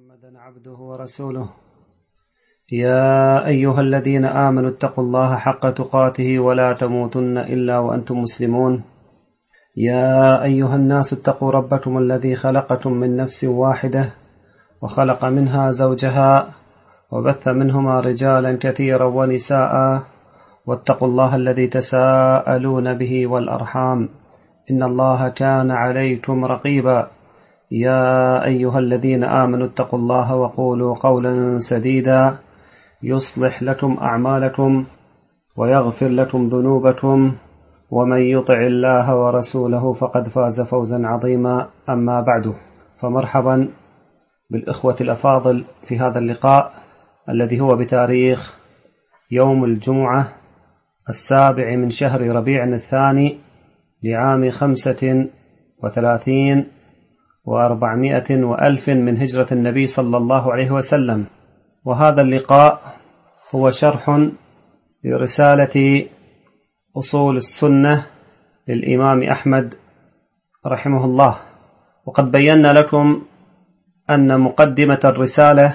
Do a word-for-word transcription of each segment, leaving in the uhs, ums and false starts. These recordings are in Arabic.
محمدا عبده ورسوله. يا أيها الذين آمنوا اتقوا الله حق تقاته ولا تموتن إلا وأنتم مسلمون. يا أيها الناس اتقوا ربكم الذي خلقكم من نفس واحدة وخلق منها زوجها وبث منهما رجالا كثيرا ونساء واتقوا الله الذي تساءلون به والأرحام إن الله كان عليكم رقيبا. يا أيها الذين آمنوا اتقوا الله وقولوا قولا سديدا يصلح لكم أعمالكم ويغفر لكم ذنوبكم ومن يطع الله ورسوله فقد فاز فوزا عظيما. أما بعد، فمرحبا بالإخوة الأفاضل في هذا اللقاء الذي هو بتاريخ يوم الجمعة السابع من شهر ربيع الثاني لعام خمسة وثلاثين وأربعمائة وألف من هجرة النبي صلى الله عليه وسلم. وهذا اللقاء هو شرح لرسالة أصول السنة للإمام أحمد رحمه الله. وقد بينا لكم أن مقدمة الرسالة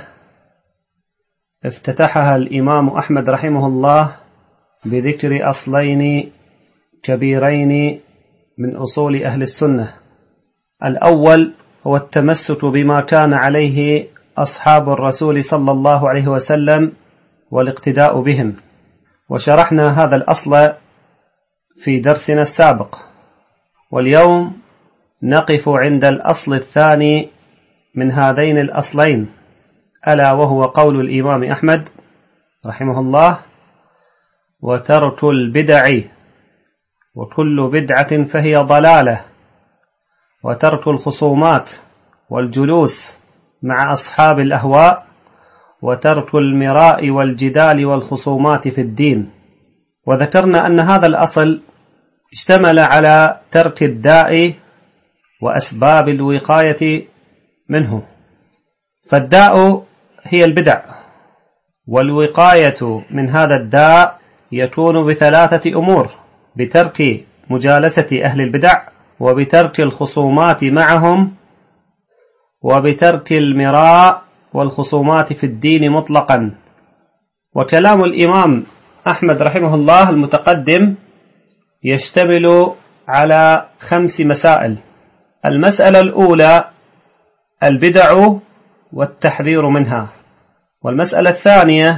افتتحها الإمام أحمد رحمه الله بذكر أصلين كبيرين من أصول أهل السنة. الأول هو التمسك بما كان عليه أصحاب الرسول صلى الله عليه وسلم والاقتداء بهم، وشرحنا هذا الأصل في درسنا السابق. واليوم نقف عند الأصل الثاني من هذين الأصلين، ألا وهو قول الإمام أحمد رحمه الله: وترك البدع وكل بدعة فهي ضلالة، وترك الخصومات والجلوس مع أصحاب الأهواء، وترك المراء والجدال والخصومات في الدين. وذكرنا أن هذا الأصل اشتمل على ترك الداء وأسباب الوقاية منه. فالداء هي البدع، والوقاية من هذا الداء يكون بثلاثة أمور: بترك مجالسة أهل البدع، وبترك الخصومات معهم، وبترك المراء والخصومات في الدين مطلقا. وكلام الإمام أحمد رحمه الله المتقدم يشتمل على خمس مسائل. المسألة الأولى البدع والتحذير منها، والمسألة الثانية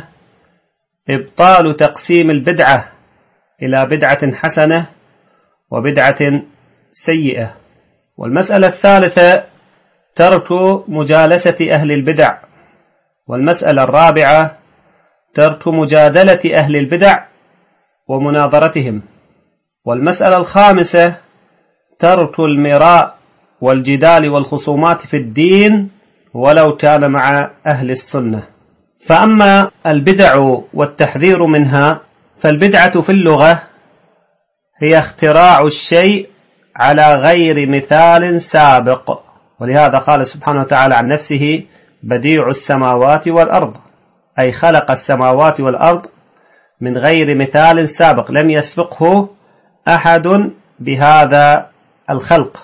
إبطال تقسيم البدعة إلى بدعة حسنة وبدعة سيئة، والمسألة الثالثة ترك مجالسة أهل البدع، والمسألة الرابعة ترك مجادلة أهل البدع ومناظرتهم، والمسألة الخامسة ترك المراء والجدال والخصومات في الدين ولو كان مع أهل السنة. فأما البدع والتحذير منها، فالبدعة في اللغة هي اختراع الشيء على غير مثال سابق، ولهذا قال سبحانه وتعالى عن نفسه: بديع السماوات والأرض، أي خلق السماوات والأرض من غير مثال سابق، لم يسبقه أحد بهذا الخلق.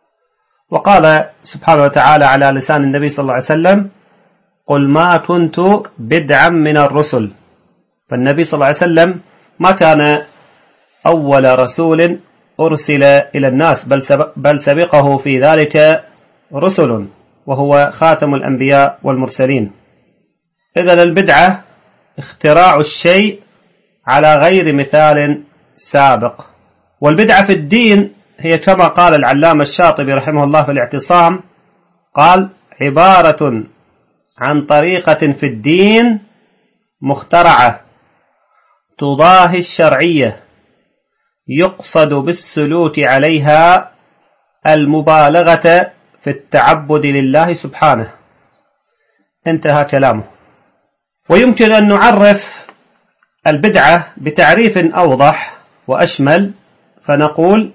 وقال سبحانه وتعالى على لسان النبي صلى الله عليه وسلم: قل ما كنت بدعا من الرسل. فالنبي صلى الله عليه وسلم ما كان أول رسول أرسل إلى الناس، بل سبقه في ذلك رسل، وهو خاتم الأنبياء والمرسلين. إذن البدعة اختراع الشيء على غير مثال سابق. والبدعة في الدين هي كما قال العلامة الشاطبي رحمه الله في الاعتصام، قال: عبارة عن طريقة في الدين مخترعة تضاهي الشرعية يقصد بالسلوك عليها المبالغة في التعبد لله سبحانه. انتهى كلامه. ويمكن أن نعرف البدعة بتعريف أوضح وأشمل، فنقول: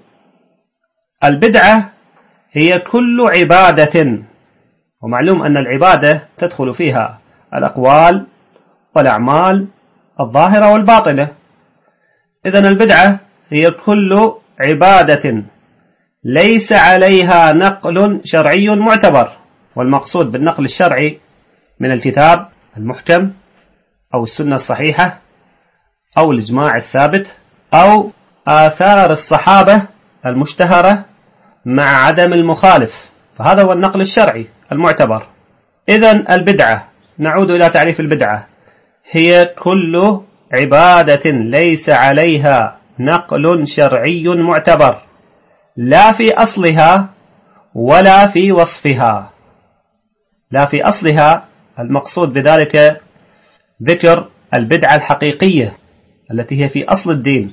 البدعة هي كل عبادة، ومعلوم أن العبادة تدخل فيها الأقوال والأعمال الظاهرة والباطنة. إذن البدعة هي كل عبادة ليس عليها نقل شرعي معتبر، والمقصود بالنقل الشرعي من الكتاب المحكم أو السنة الصحيحة أو الإجماع الثابت أو آثار الصحابة المشتهرة مع عدم المخالف، فهذا هو النقل الشرعي المعتبر. إذن البدعة، نعود إلى تعريف البدعة، هي كل عبادة ليس عليها نقل شرعي معتبر، لا في أصلها ولا في وصفها. لا في أصلها المقصود بذلك ذكر البدعة الحقيقية التي هي في أصل الدين،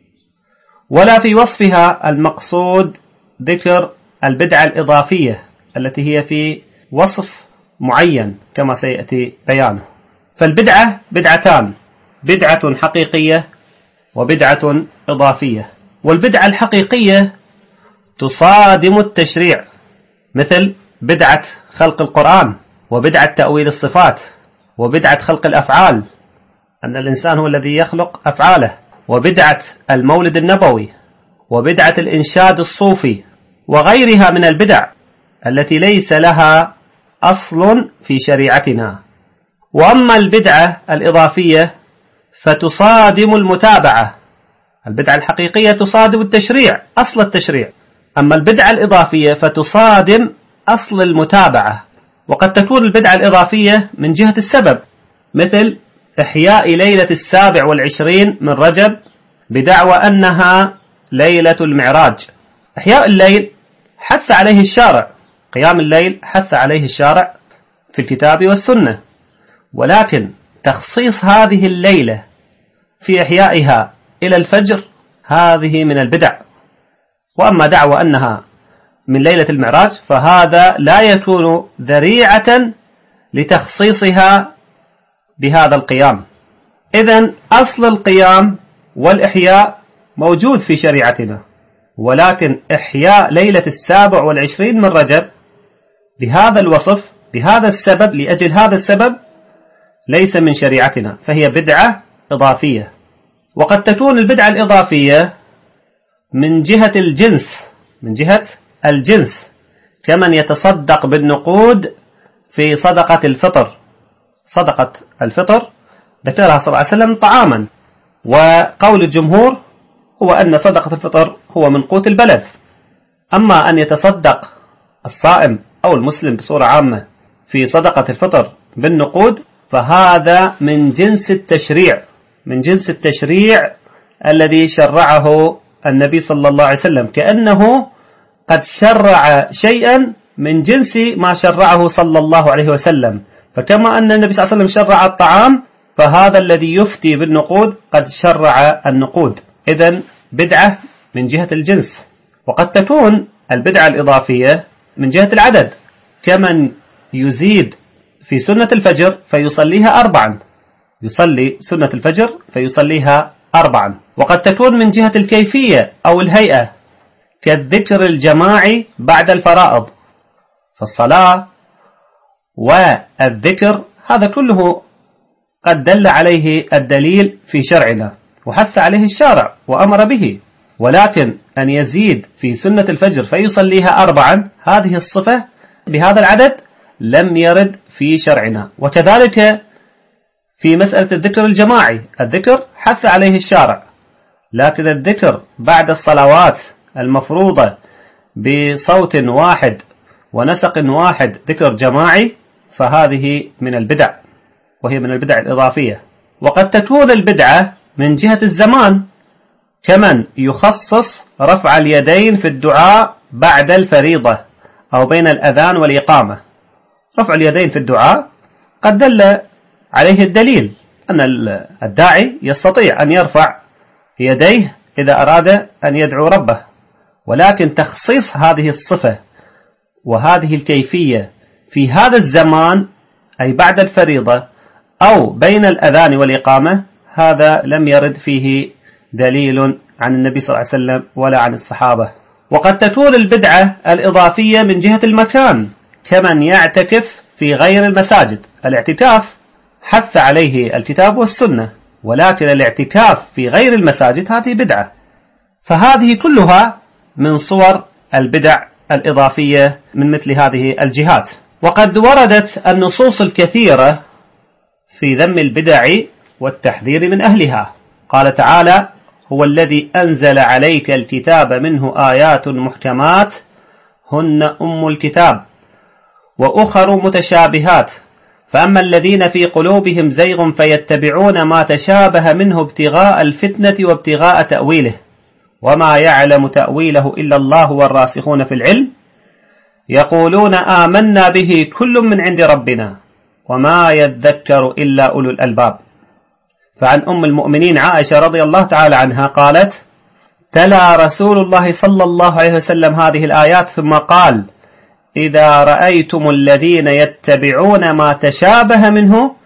ولا في وصفها المقصود ذكر البدعة الإضافية التي هي في وصف معين كما سيأتي بيانه. فالبدعة بدعتان، بدعة حقيقية وبدعة إضافية. والبدعة الحقيقية تصادم التشريع، مثل بدعة خلق القرآن، وبدعة تأويل الصفات، وبدعة خلق الأفعال، أن الإنسان هو الذي يخلق أفعاله، وبدعة المولد النبوي، وبدعة الإنشاد الصوفي، وغيرها من البدع التي ليس لها أصل في شريعتنا. وأما البدعة الإضافية فتصادم المتابعة. البدعة الحقيقية تصادم التشريع، أصل التشريع، أما البدعة الإضافية فتصادم أصل المتابعة. وقد تكون البدعة الإضافية من جهة السبب، مثل إحياء ليلة السابع والعشرين من رجب بدعوى أنها ليلة المعراج. إحياء الليل حث عليه الشارع، قيام الليل حث عليه الشارع في الكتاب والسنة، ولكن تخصيص هذه الليلة في إحيائها إلى الفجر هذه من البدع. وأما دعوى أنها من ليلة المعراج فهذا لا يكون ذريعة لتخصيصها بهذا القيام. إذن أصل القيام والإحياء موجود في شريعتنا، ولكن إحياء ليلة السابع والعشرين من رجب بهذا الوصف بهذا السبب لأجل هذا السبب ليس من شريعتنا، فهي بدعة إضافية. وقد تكون البدعة الإضافية من جهة الجنس، من جهة الجنس كمن يتصدق بالنقود في صدقة الفطر. صدقة الفطر ذكرها صلى الله عليه وسلم طعاما، وقول الجمهور هو أن صدقة الفطر هو من قوت البلد. أما أن يتصدق الصائم أو المسلم بصورة عامة في صدقة الفطر بالنقود فهذا من جنس التشريع، من جنس التشريع الذي شرعه النبي صلى الله عليه وسلم، كأنه قد شرع شيئا من جنس ما شرعه صلى الله عليه وسلم. فكما أن النبي صلى الله عليه وسلم شرع الطعام فهذا الذي يفتي بالنقود قد شرع النقود. إذن بدعة من جهة الجنس. وقد تكون البدعة الإضافية من جهة العدد، كمن يزيد في سنة الفجر فيصليها أربعا، يصلي سنة الفجر فيصليها أربعا. وقد تكون من جهة الكيفية أو الهيئة، كالذكر الجماعي بعد الفرائض. فالصلاة والذكر هذا كله قد دل عليه الدليل في شرعنا وحث عليه الشارع وأمر به، ولكن أن يزيد في سنة الفجر فيصليها أربعا هذه الصفة بهذا العدد لم يرد في شرعنا. وكذلك في مسألة الذكر الجماعي، الذكر حث عليه الشارع، لكن الذكر بعد الصلوات المفروضة بصوت واحد ونسق واحد ذكر جماعي فهذه من البدع، وهي من البدع الإضافية. وقد تكون البدعة من جهة الزمان، كمن يخصص رفع اليدين في الدعاء بعد الفريضة أو بين الأذان والإقامة. رفع اليدين في الدعاء قد دل عليه الدليل أن الداعي يستطيع أن يرفع يديه إذا أراد أن يدعو ربه، ولكن تخصيص هذه الصفة وهذه الكيفية في هذا الزمان أي بعد الفريضة أو بين الأذان والإقامة هذا لم يرد فيه دليل عن النبي صلى الله عليه وسلم ولا عن الصحابة. وقد تكون البدعة الإضافية من جهة المكان، كمن يعتكف في غير المساجد. الاعتكاف حث عليه الكتاب والسنة، ولكن الاعتكاف في غير المساجد هذه بدعة. فهذه كلها من صور البدع الإضافية من مثل هذه الجهات. وقد وردت النصوص الكثيرة في ذم البدع والتحذير من أهلها. قال تعالى: هو الذي أنزل عليك الكتاب منه آيات محكمات هن أم الكتاب وأخر متشابهات فأما الذين في قلوبهم زيغ فيتبعون ما تشابه منه ابتغاء الفتنة وابتغاء تأويله وما يعلم تأويله إلا الله والراسخون في العلم يقولون آمنا به كل من عند ربنا وما يذكر إلا أولو الألباب. فعن أم المؤمنين عائشة رضي الله تعالى عنها قالت: تلا رسول الله صلى الله عليه وسلم هذه الآيات ثم قال: إذا رأيتم الذين يتبعون ما تشابه منه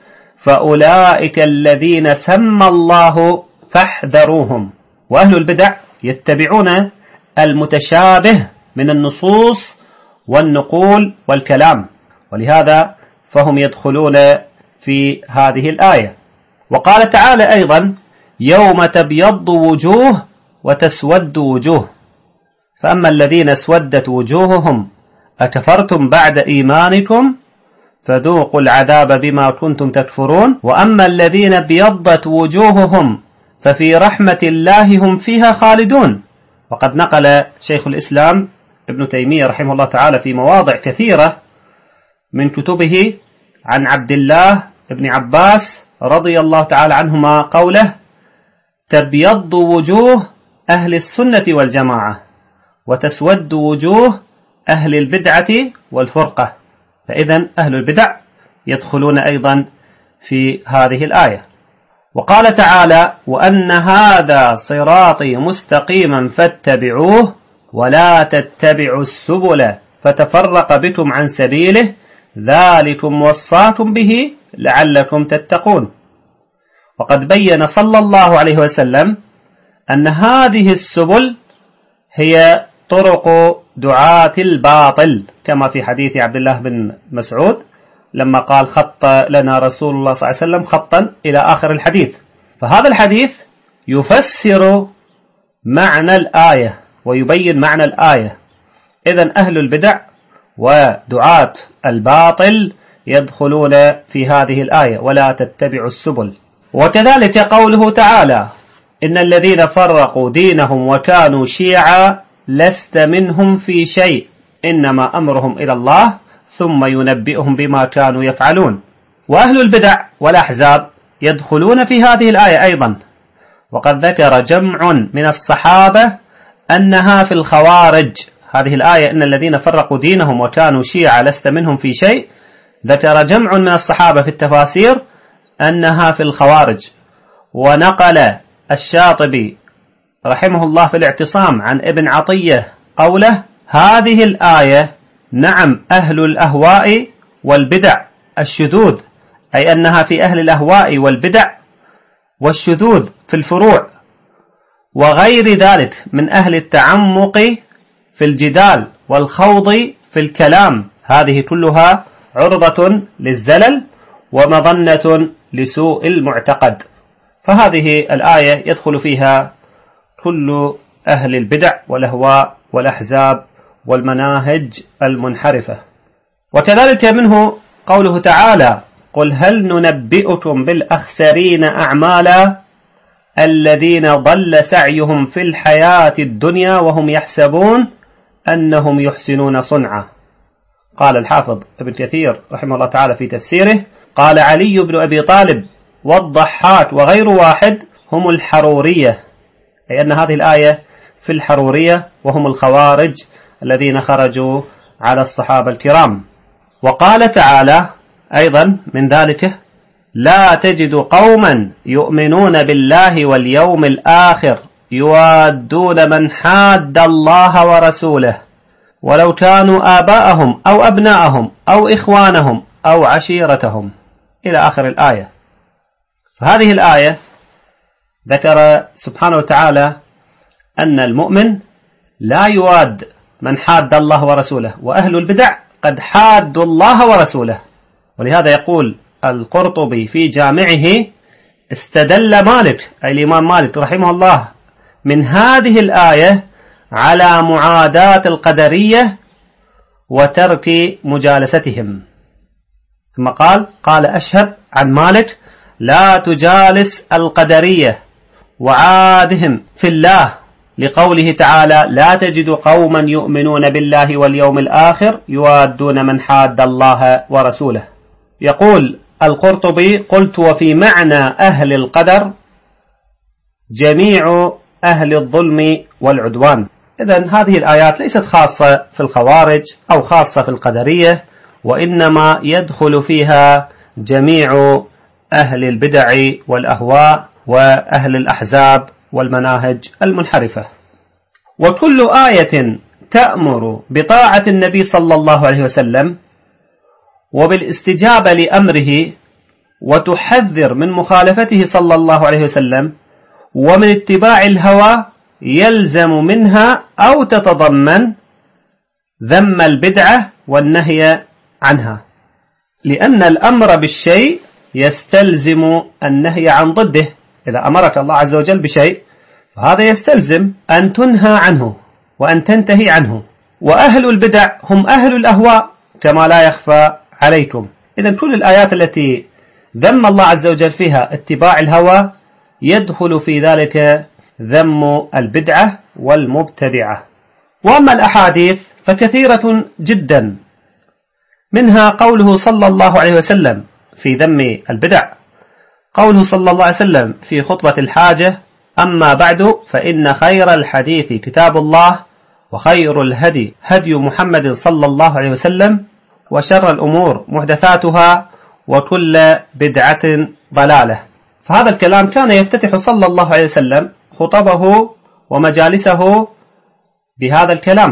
فأولئك الذين سمى الله فاحذروهم. وأهل البدع يتبعون المتشابه من النصوص والنقول والكلام، ولهذا فهم يدخلون في هذه الآية. وقال تعالى أيضا: يوم تبيض وجوه وتسود وجوه فأما الذين اسودت وجوههم أكفرتم بعد إيمانكم فذوقوا العذاب بما كنتم تكفرون وأما الذين ابيضت وجوههم ففي رحمة الله هم فيها خالدون. وقد نقل شيخ الإسلام ابن تيمية رحمه الله تعالى في مواضع كثيرة من كتبه عن عبد الله بن عباس رضي الله تعالى عنهما قوله: تبيض وجوه أهل السنة والجماعة وتسود وجوه أهل البدعة والفرقة. فإذن أهل البدع يدخلون أيضا في هذه الآية. وقال تعالى: وأن هذا صراطي مستقيما فاتبعوه ولا تتبعوا السبل فتفرق بكم عن سبيله ذلكم وصاكم به لعلكم تتقون. وقد بين صلى الله عليه وسلم أن هذه السبل هي طرق دعاة الباطل كما في حديث عبد الله بن مسعود لما قال: خط لنا رسول الله صلى الله عليه وسلم خطا إلى آخر الحديث. فهذا الحديث يفسر معنى الآية ويبين معنى الآية. إذن أهل البدع ودعاة الباطل يدخلون في هذه الآية ولا تتبعوا السبل. وكذلك قوله تعالى: إن الذين فرقوا دينهم وكانوا شيعا لست منهم في شيء إنما أمرهم إلى الله ثم ينبئهم بما كانوا يفعلون. وأهل البدع والأحزاب يدخلون في هذه الآية أيضا. وقد ذكر جمع من الصحابة أنها في الخوارج. هذه الآية إن الذين فرقوا دينهم وكانوا شيعا لست منهم في شيء، ذكر جمع من الصحابة في التفاسير أنها في الخوارج. ونقل الشاطبي رحمه الله في الاعتصام عن ابن عطية قوله: هذه الآية نعم أهل الأهواء والبدع الشذوذ، أي أنها في أهل الأهواء والبدع والشذوذ في الفروع وغير ذلك من أهل التعمق في الجدال والخوض في الكلام، هذه كلها عرضة للزلل ومظنة لسوء المعتقد. فهذه الآية يدخل فيها كل أهل البدع والأهواء والأحزاب والمناهج المنحرفة. وكذلك منه قوله تعالى: قل هل ننبئكم بالأخسرين أعمالا الذين ضل سعيهم في الحياة الدنيا وهم يحسبون أنهم يحسنون صنعا. قال الحافظ ابن كثير رحمه الله تعالى في تفسيره: قال علي بن أبي طالب والضحاك وغير واحد هم الحرورية، أي أن هذه الآية في الحرورية وهم الخوارج الذين خرجوا على الصحابة الكرام. وقال تعالى أيضا من ذلك: لا تجد قوما يؤمنون بالله واليوم الآخر يوادون من حاد الله ورسوله ولو كانوا آباءهم أو أبناءهم أو إخوانهم أو عشيرتهم إلى آخر الآية. فهذه الآية ذكر سبحانه وتعالى أن المؤمن لا يواد من حاد الله ورسوله، وأهل البدع قد حادوا الله ورسوله. ولهذا يقول القرطبي في جامعه: استدل مالك أي الإمام مالك رحمه الله من هذه الآية على معاداة القدرية وترك مجالستهم. ثم قال قال أشهب عن مالك لا تجالس القدرية وعادهم في الله، لقوله تعالى لا تجد قوما يؤمنون بالله واليوم الآخر يوادون من حاد الله ورسوله. يقول القرطبي قلت وفي معنى أهل القدر جميع أهل الظلم والعدوان. إذن هذه الآيات ليست خاصة في الخوارج أو خاصة في القدرية، وإنما يدخل فيها جميع أهل البدع والأهواء وأهل الأحزاب والمناهج المنحرفة. وكل آية تأمر بطاعة النبي صلى الله عليه وسلم وبالاستجابة لأمره وتحذر من مخالفته صلى الله عليه وسلم ومن اتباع الهوى يلزم منها أو تتضمن ذم البدعة والنهي عنها، لأن الأمر بالشيء يستلزم النهي عن ضده. إذا أمرك الله عز وجل بشيء فهذا يستلزم أن تنهى عنه وأن تنتهي عنه. وأهل البدع هم أهل الأهواء كما لا يخفى عليكم. إذن كل الآيات التي ذم الله عز وجل فيها اتباع الهوى يدخل في ذلك ذم البدعة والمبتدعة. وأما الأحاديث فكثيرة جدا، منها قوله صلى الله عليه وسلم في ذم البدع، قوله صلى الله عليه وسلم في خطبة الحاجة أما بعد فإن خير الحديث كتاب الله وخير الهدي هدي محمد صلى الله عليه وسلم وشر الأمور محدثاتها وكل بدعة ضلالة. فهذا الكلام كان يفتتح صلى الله عليه وسلم خطبه ومجالسه بهذا الكلام،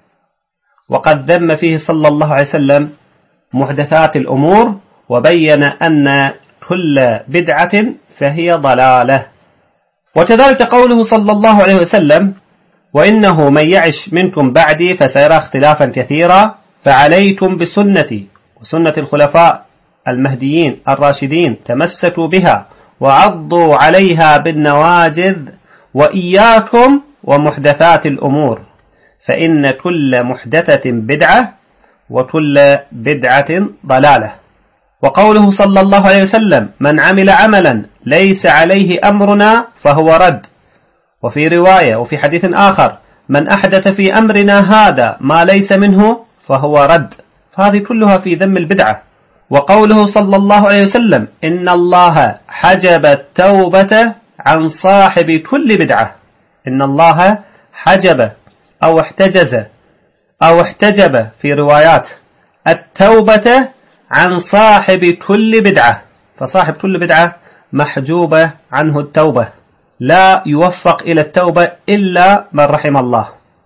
وقد ذم فيه صلى الله عليه وسلم محدثات الأمور وبين أن كل بدعة فهي ضلالة. وكذلك قوله صلى الله عليه وسلم وإنه من يعش منكم بعدي فسيرى اختلافا كثيرا فعليكم بسنتي وسنة الخلفاء المهديين الراشدين تمسكوا بها وعضوا عليها بالنواجذ وإياكم ومحدثات الأمور فإن كل محدثة بدعة وكل بدعة ضلالة. وقوله صلى الله عليه وسلم من عمل عملا ليس عليه أمرنا فهو رد. وفي رواية وفي حديث آخر من أحدث في أمرنا هذا ما ليس منه فهو رد. فهذه كلها في ذم البدعة. وقوله صلى الله عليه وسلم إن الله حجب التوبة عن صاحب كل بدعة. إن الله حجب أو احتجز أو احتجب في روايات التوبة عن صاحب كل بدعة، فصاحب كل بدعة محجوبة عنه التوبة، لا يوفق إلى التوبة إلا من رحم الله.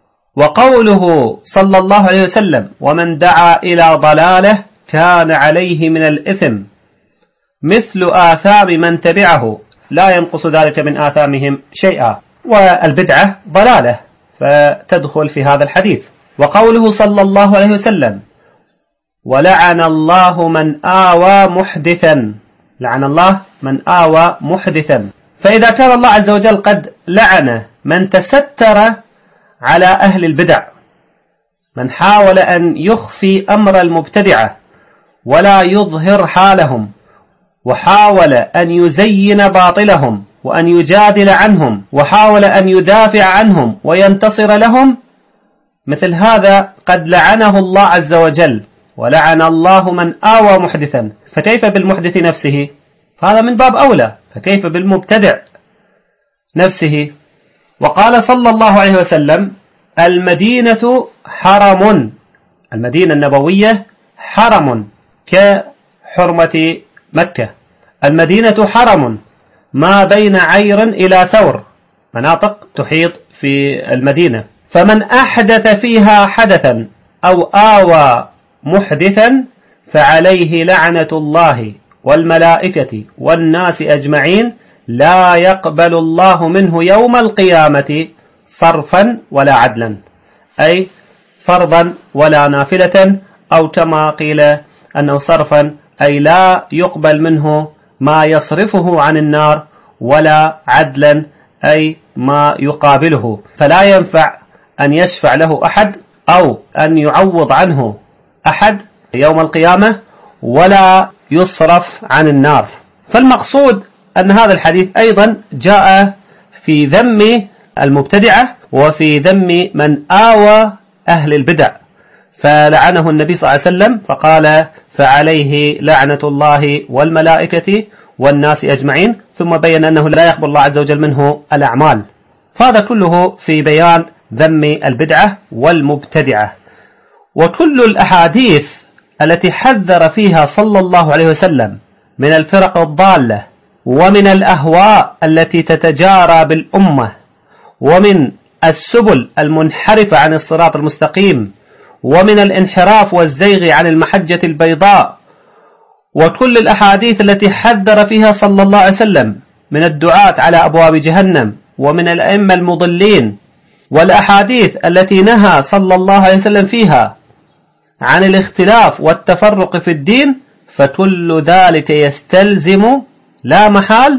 وقوله صلى الله عليه وسلم ومن دعا إلى ضلاله كان عليه من الإثم مثل آثام من تبعه لا ينقص ذلك من آثامهم شيئا. والبدعة ضلالة فتدخل في هذا الحديث. وقوله صلى الله عليه وسلم ولعن الله من آوى محدثا، لعن الله من آوى محدثا. فإذا كان الله عز وجل قد لعن من تستر على أهل البدع، من حاول أن يخفي أمر المبتدعة ولا يظهر حالهم وحاول أن يزين باطلهم وأن يجادل عنهم وحاول أن يدافع عنهم وينتصر لهم، مثل هذا قد لعنه الله عز وجل ولعن الله من آوى محدثا. فكيف بالمحدث نفسه؟ فهذا من باب أولى، فكيف بالمبتدع نفسه؟ وقال صلى الله عليه وسلم المدينة حرم، المدينة النبوية حرم كحرمة مكة. المدينة حرم ما بين عير إلى ثور، مناطق تحيط في المدينة. فمن أحدث فيها حدثا أو آوى محدثا فعليه لعنة الله والملائكة والناس أجمعين لا يقبل الله منه يوم القيامة صرفا ولا عدلا، أي فرضا ولا نافلة، أو كما قيل أنه صرفا أي لا يقبل منه ما يصرفه عن النار، ولا عدلا أي ما يقابله، فلا ينفع أن يشفع له أحد أو أن يعوض عنه أحد يوم القيامة، ولا يصرف عن النار. فالمقصود أن هذا الحديث أيضا جاء في ذم المبتدعة وفي ذم من آوى أهل البدع، فلعنه النبي صلى الله عليه وسلم فقال فعليه لعنة الله والملائكة والناس أجمعين، ثم بين أنه لا يقبل الله عز وجل منه الأعمال. فهذا كله في بيان ذم البدعة والمبتدعة. وكل الأحاديث التي حذر فيها صلى الله عليه وسلم من الفرق الضالة ومن الأهواء التي تتجارى بالأمة ومن السبل المنحرفة عن الصراط المستقيم ومن الانحراف والزيغ عن المحجة البيضاء، وكل الأحاديث التي حذر فيها صلى الله عليه وسلم من الدعاة على أبواب جهنم ومن الأئمة المضلين، والأحاديث التي نهى صلى الله عليه وسلم فيها عن الاختلاف والتفرق في الدين، فكل ذلك يستلزم لا محال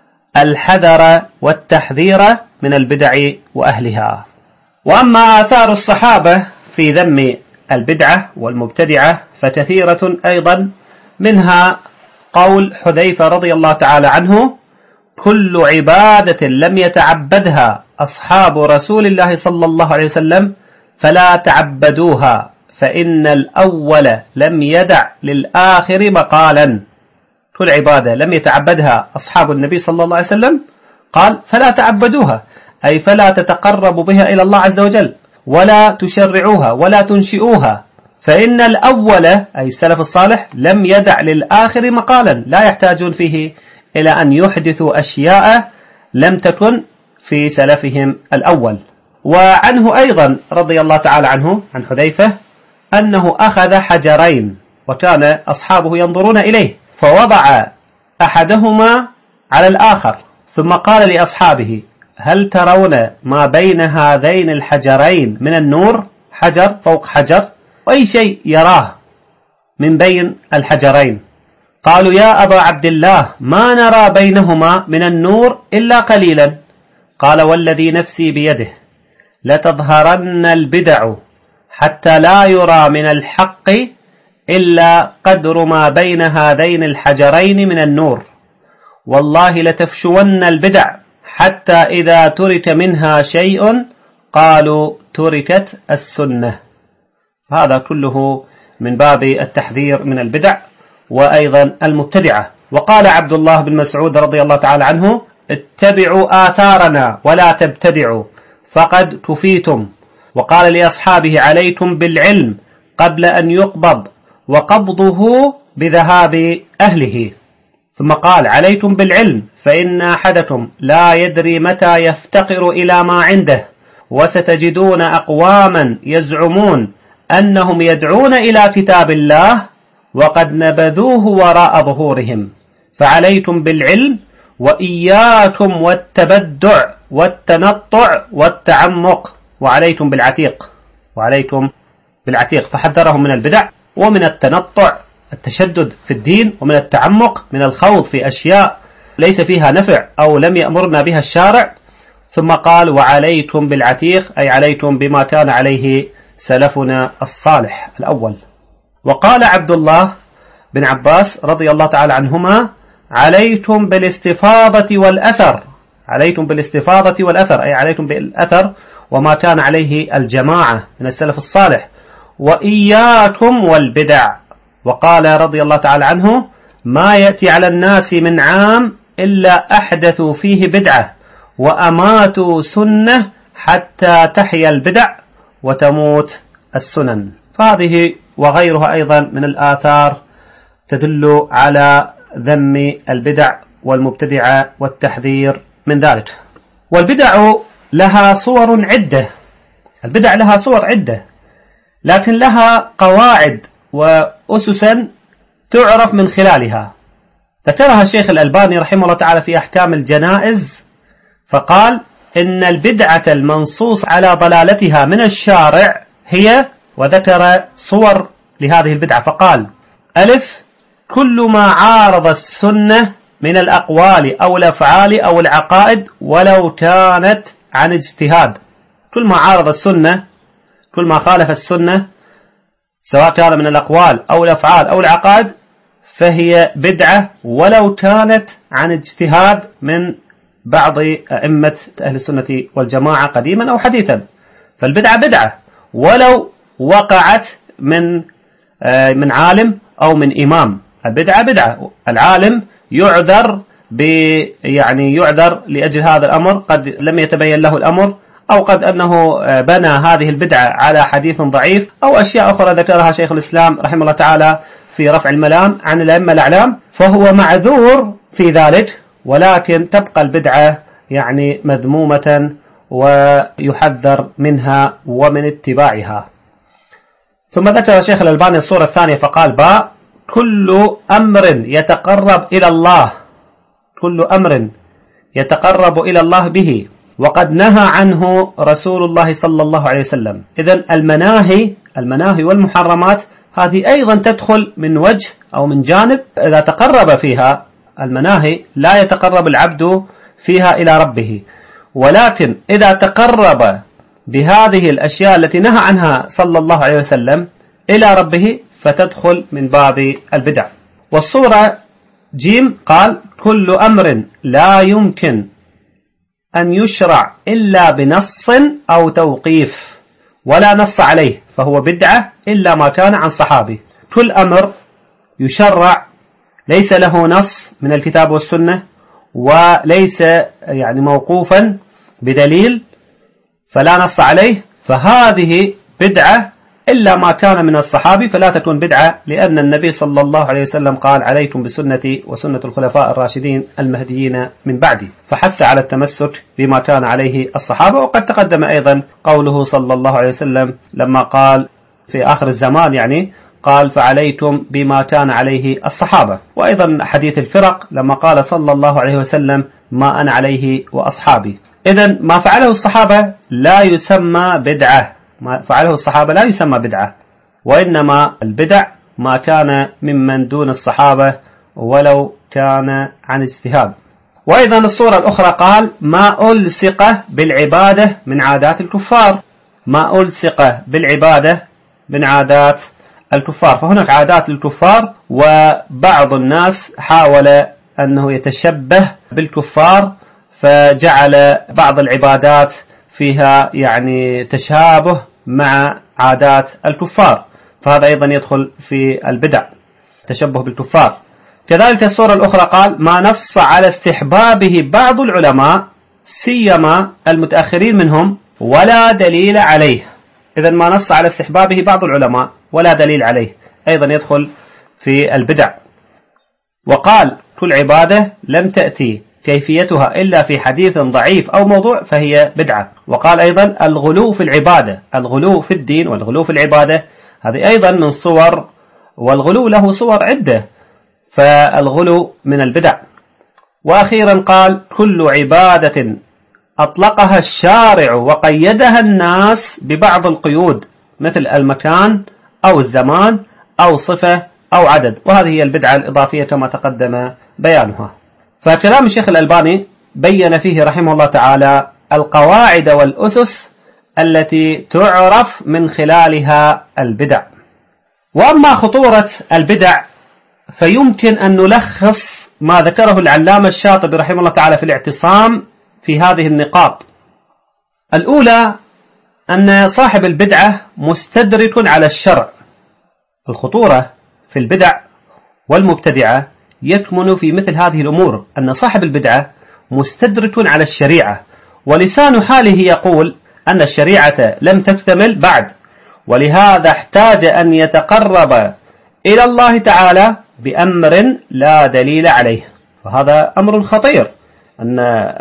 الحذر والتحذير من البدع وأهلها. وأما آثار الصحابة في ذم البدعة والمبتدعة فكثيرة أيضا، منها قول حذيفة رضي الله تعالى عنه: كل عبادة لم يتعبدها أصحاب رسول الله صلى الله عليه وسلم فلا تعبدوها، فإن الأول لم يدع للآخر مقالا. كل عبادة لم يتعبدها أصحاب النبي صلى الله عليه وسلم قال فلا تعبدوها، أي فلا تتقربوا بها إلى الله عز وجل ولا تشرعوها ولا تنشئوها، فإن الأول أي السلف الصالح لم يدع للآخر مقالا، لا يحتاجون فيه إلى أن يحدثوا أشياء لم تكن في سلفهم الأول. وعنه أيضا رضي الله تعالى عنه عن حذيفة أنه أخذ حجرين وكان أصحابه ينظرون إليه، فوضع أحدهما على الآخر ثم قال لأصحابه: هل ترون ما بين هذين الحجرين من النور؟ حجر فوق حجر، وأي شيء يراه من بين الحجرين. قالوا: يا أبا عبد الله ما نرى بينهما من النور إلا قليلا. قال: والذي نفسي بيده لتظهرن البدع حتى لا يرى من الحق إلا قدر ما بين هذين الحجرين من النور، والله لتفشون البدع حتى إذا ترك منها شيء قالوا تركت السنة. هذا كله من باب التحذير من البدع وأيضا المبتدعة. وقال عبد الله بن مسعود رضي الله تعالى عنه: اتبعوا آثارنا ولا تبتدعوا فقد كفيتم. وقال لأصحابه: عليكم بالعلم قبل أن يقبض وقبضه بذهاب أهله. ثم قال: عليكم بالعلم فإن أحدكم لا يدري متى يفتقر إلى ما عنده، وستجدون أقواما يزعمون أنهم يدعون إلى كتاب الله وقد نبذوه وراء ظهورهم، فعليكم بالعلم وإياكم والتبدع والتنطع والتعمق، وعليكم بالعتيق وعليكم بالعتيق. فحذرهم من البدع ومن التنطع التشدد في الدين، ومن التعمق من الخوض في أشياء ليس فيها نفع أو لم يأمرنا بها الشارع. ثم قال: وعليكم بالعتيق أي عليكم بما كان عليه سلفنا الصالح الأول. وقال عبد الله بن عباس رضي الله تعالى عنهما: عليكم بالاستفاضة والأثر. عليكم بالاستفاضة والأثر أي عليكم بالأثر وما كان عليه الجماعة من السلف الصالح، وإياكم والبدع. وقال رضي الله تعالى عنه: ما يأتي على الناس من عام إلا أحدثوا فيه بدعة وأماتوا سنة حتى تحيا البدع وتموت السنن. فهذه وغيرها أيضا من الآثار تدل على ذم البدع والمبتدعة والتحذير من ذلك. والبدع لها صور عدة، البدع لها صور عدة، لكن لها قواعد وأسسا تعرف من خلالها. ذكرها الشيخ الألباني رحمه الله تعالى في أحكام الجنائز، فقال: إن البدعة المنصوص على ضلالتها من الشارع هي، وذكر صور لهذه البدعة فقال: ألف، كل ما عارض السنة من الأقوال أو الأفعال أو العقائد ولو كانت عن اجتهاد. كل ما عارض السنة، كل ما خالف السنة سواء كان من الأقوال أو الأفعال أو العقائد فهي بدعة ولو كانت عن اجتهاد من بعض أئمة أهل السنة والجماعة قديما أو حديثا. فالبدعة بدعة ولو وقعت من من عالم أو من إمام. البدعة بدعة. العالم يعذر ب يعني يعذر لأجل هذا الأمر، قد لم يتبين له الأمر، أو قد أنه بنى هذه البدعة على حديث ضعيف، أو أشياء أخرى ذكرها شيخ الإسلام رحمه الله تعالى في رفع الملام عن الأئمة الأعلام، فهو معذور في ذلك، ولكن تبقى البدعة يعني مذمومة ويحذر منها ومن اتباعها. ثم ذكر شيخ الألباني الصورة الثانية فقال: باء كل أمر يتقرب إلى الله كل أمر يتقرب إلى الله به وقد نهى عنه رسول الله صلى الله عليه وسلم. إذن المناهي المناهي والمحرمات هذه أيضا تدخل من وجه أو من جانب. إذا تقرب فيها المناهي لا يتقرب العبد فيها إلى ربه، ولكن إذا تقرب بهذه الأشياء التي نهى عنها صلى الله عليه وسلم إلى ربه فتدخل من باب البدع. والصورة جيم قال: كل أمر لا يمكن أن يشرع إلا بنص أو توقيف ولا نص عليه فهو بدعة إلا ما كان عن صحابي. كل أمر يشرع ليس له نص من الكتاب والسنة وليس يعني موقوفا بدليل فلا نص عليه، فهذه بدعة إلا ما كان من الصحابي فلا تكون بدعة، لأن النبي صلى الله عليه وسلم قال: عليكم بسنتي وسنة الخلفاء الراشدين المهديين من بعدي، فحث على التمسك بما كان عليه الصحابة. وقد تقدم أيضا قوله صلى الله عليه وسلم لما قال في آخر الزمان يعني قال: فعليكم بما كان عليه الصحابة. وأيضا حديث الفرق لما قال صلى الله عليه وسلم: ما أنا عليه وأصحابي. إذن ما فعله الصحابة لا يسمى بدعة، ما فعله الصحابة لا يسمى بدعة، وإنما البدع ما كان ممن دون الصحابة ولو كان عن اجتهاد. وأيضا الصورة الأخرى قال: ما ألصق بالعبادة من عادات الكفار ما ألصق بالعبادة من عادات الكفار. فهناك عادات للكفار، وبعض الناس حاول أنه يتشبه بالكفار فجعل بعض العبادات فيها يعني تشابه مع عادات الكفار، فهذا أيضا يدخل في البدع، تشبه بالكفار. كذلك الصورة الأخرى قال: ما نص على استحبابه بعض العلماء سيما المتأخرين منهم ولا دليل عليه. إذن ما نص على استحبابه بعض العلماء ولا دليل عليه أيضا يدخل في البدع. وقال: كل عبادة لم تأتي كيفيتها إلا في حديث ضعيف أو موضوع فهي بدعة. وقال أيضا: الغلو في العبادة، الغلو في الدين والغلو في العبادة هذه أيضا من صور، والغلو له صور عدة، فالغلو من البدع. وأخيرا قال: كل عبادة أطلقها الشارع وقيدها الناس ببعض القيود مثل المكان أو الزمان أو صفة أو عدد، وهذه هي البدعة الإضافية كما تقدم بيانها. فكلام الشيخ الألباني بين فيه رحمه الله تعالى القواعد والأسس التي تعرف من خلالها البدع. وأما خطورة البدع فيمكن أن نلخص ما ذكره العلامة الشاطبي رحمه الله تعالى في الاعتصام في هذه النقاط. الأولى أن صاحب البدعة مستدرك على الشرع. الخطورة في البدع والمبتدعة يكمن في مثل هذه الأمور، أن صاحب البدعة مستدرك على الشريعة، ولسان حاله يقول أن الشريعة لم تكتمل بعد، ولهذا احتاج أن يتقرب إلى الله تعالى بأمر لا دليل عليه. فهذا أمر خطير، أن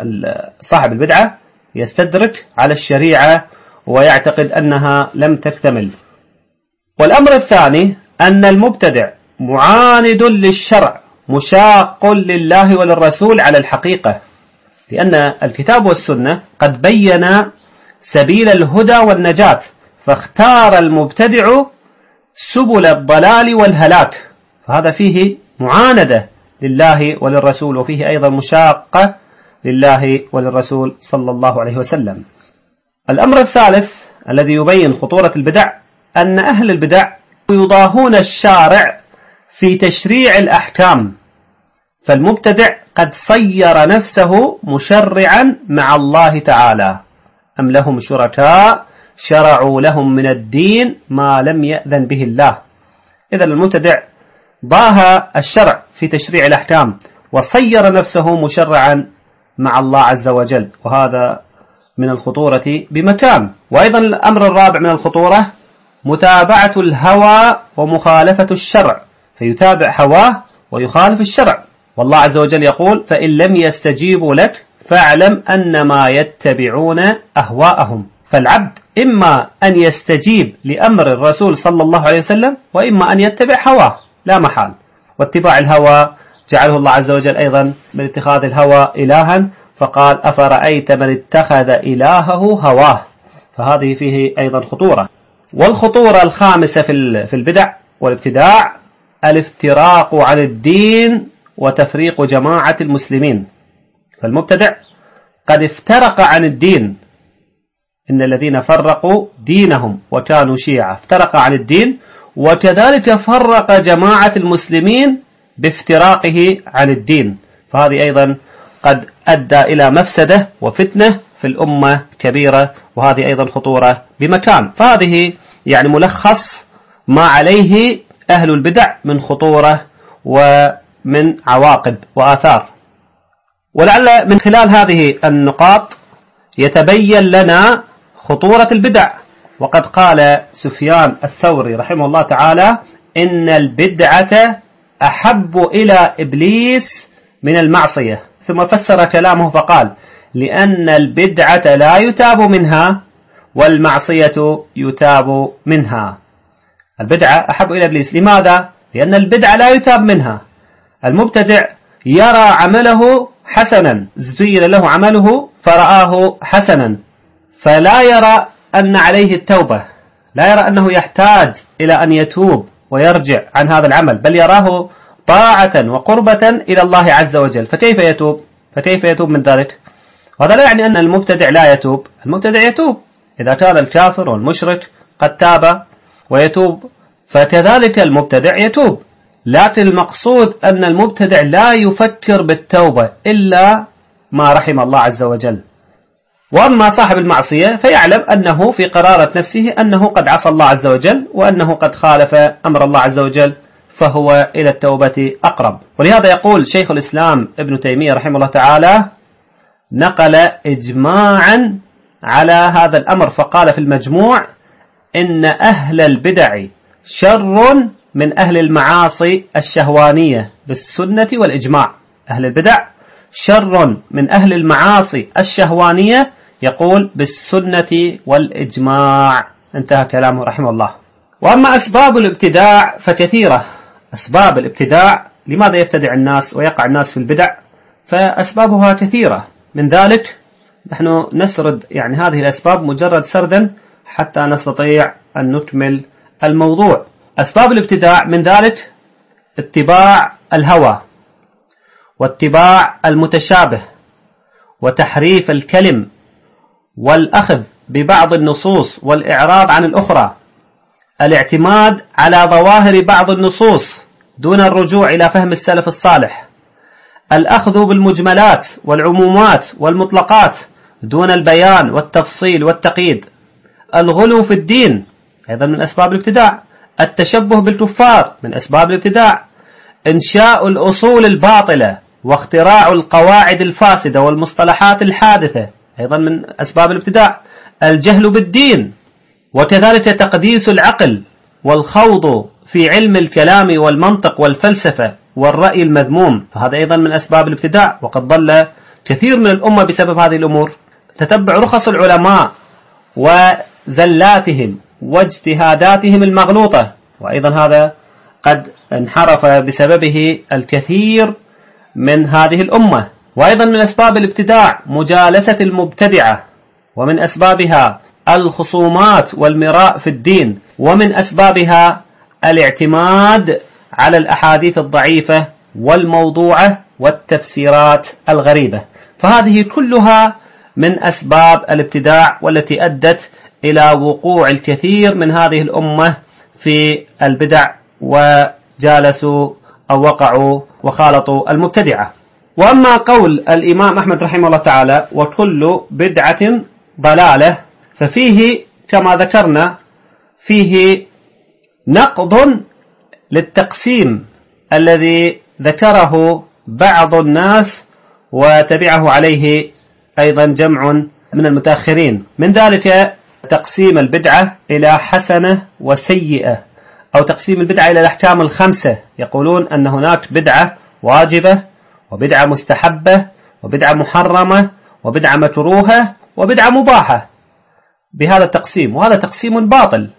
صاحب البدعة يستدرك على الشريعة ويعتقد أنها لم تكتمل. والأمر الثاني أن المبتدع معاند للشرع مشاق لله وللرسول على الحقيقة، لأن الكتاب والسنة قد بين سبيل الهدى والنجاة، فاختار المبتدع سبل الضلال والهلاك، فهذا فيه معاندة لله وللرسول، وفيه أيضا مشاقة لله وللرسول صلى الله عليه وسلم. الأمر الثالث الذي يبين خطورة البدع أن أهل البدع يضاهون الشارع في تشريع الأحكام، فالمبتدع قد صير نفسه مشرعا مع الله تعالى، أم لهم شركاء شرعوا لهم من الدين ما لم يأذن به الله. إذا المبتدع ضاهى الشرع في تشريع الأحكام وصير نفسه مشرعا مع الله عز وجل، وهذا من الخطورة بمكان. وأيضا الأمر الرابع من الخطورة متابعة الهوى ومخالفة الشرع، فيتابع هواه ويخالف الشرع. والله عز وجل يقول: فإن لم يستجيبوا لك فاعلم أنما يتبعون أهواءهم. فالعبد إما أن يستجيب لأمر الرسول صلى الله عليه وسلم، وإما أن يتبع هواه لا محال. واتباع الهوى جعله الله عز وجل أيضا من اتخاذ الهوى إلها، فقال: أفرأيت من اتخذ إلهه هواه. فهذه فيه أيضا خطورة. والخطورة الخامسة في البدع والابتداع الافتراق عن الدين وتفريق جماعة المسلمين. فالمبتدع قد افترق عن الدين، إن الذين فرقوا دينهم وكانوا شيعا، افترق عن الدين، وكذلك فرق جماعة المسلمين بافتراقه عن الدين. فهذه أيضا قد أدى إلى مفسدة وفتنة في الأمة كبيرة، وهذه أيضا خطورة بمكان. فهذه يعني ملخص ما عليه أهل البدع من خطورة ومن عواقب وآثار. ولعل من خلال هذه النقاط يتبين لنا خطورة البدع. وقد قال سفيان الثوري رحمه الله تعالى: إن البدعة أحب إلى إبليس من المعصية. ثم فسر كلامه فقال: لأن البدعة لا يتاب منها والمعصية يتاب منها. البدعة أحب إلى إبليس. لماذا؟ لأن البدعة لا يتاب منها. المبتدع يرى عمله حسنا، زين له عمله فرآه حسنا، فلا يرى أن عليه التوبة، لا يرى أنه يحتاج إلى أن يتوب ويرجع عن هذا العمل، بل يراه طاعة وقربة إلى الله عز وجل. فكيف يتوب؟ فكيف يتوب من ذلك؟ وهذا لا يعني أن المبتدع لا يتوب. المبتدع يتوب إذا كان الكافر والمشرك قد تاب ويتوب، فكذلك المبتدع يتوب. لكن المقصود أن المبتدع لا يفكر بالتوبة إلا ما رحم الله عز وجل. وأما صاحب المعصية فيعلم أنه في قرارة نفسه أنه قد عصى الله عز وجل، وأنه قد خالف أمر الله عز وجل، فهو إلى التوبة أقرب. ولهذا يقول شيخ الإسلام ابن تيمية رحمه الله تعالى: نقل إجماعا على هذا الأمر، فقال في المجموع: إن أهل البدع شر من أهل المعاصي الشهوانية بالسنة والإجماع. أهل البدع شر من أهل المعاصي الشهوانية، يقول بالسنة والإجماع. انتهى كلامه رحمه الله. وأما أسباب الابتداع فكثيرة. أسباب الابتداع، لماذا يبتدع الناس ويقع الناس في البدع؟ فأسبابها كثيرة. من ذلك نحن نسرد يعني هذه الأسباب مجرد سردا حتى نستطيع أن نكمل الموضوع. أسباب الابتداع من ذلك اتباع الهوى، واتباع المتشابه، وتحريف الكلم، والأخذ ببعض النصوص والإعراض عن الأخرى، الاعتماد على ظواهر بعض النصوص دون الرجوع إلى فهم السلف الصالح، الأخذ بالمجملات والعمومات والمطلقات دون البيان والتفصيل والتقييد، الغلو في الدين أيضا من أسباب الابتداع، التشبه بالكفار من أسباب الابتداع، إنشاء الأصول الباطلة واختراع القواعد الفاسدة والمصطلحات الحادثة أيضا من أسباب الابتداع، الجهل بالدين، وكذلك تقديس العقل والخوض في علم الكلام والمنطق والفلسفة والرأي المذموم، فهذا أيضا من أسباب الابتداع. وقد ضل كثير من الأمة بسبب هذه الأمور. تتبع رخص العلماء وزلاتهم واجتهاداتهم المغلوطة، وأيضا هذا قد انحرف بسببه الكثير من هذه الأمة. وأيضا من أسباب الابتداع مجالسة المبتدعة، ومن أسبابها الخصومات والمراء في الدين، ومن أسبابها الاعتماد على الأحاديث الضعيفة والموضوعة والتفسيرات الغريبة. فهذه كلها من أسباب الابتداع، والتي أدت إلى وقوع الكثير من هذه الأمة في البدع وجالسوا أو وقعوا وخالطوا المبتدعة. وأما قول الإمام أحمد رحمه الله تعالى وكل بدعة ضلالة، ففيه كما ذكرنا فيه نقض للتقسيم الذي ذكره بعض الناس وتبعه عليه أيضا جمع من المتأخرين، من ذلك تقسيم البدعة إلى حسنة وسيئة، أو تقسيم البدعة إلى الأحكام الخمسة. يقولون أن هناك بدعة واجبة، وبدعة مستحبة، وبدعة محرمة، وبدعة مكروهة، وبدعة مباحة بهذا التقسيم. وهذا تقسيم باطل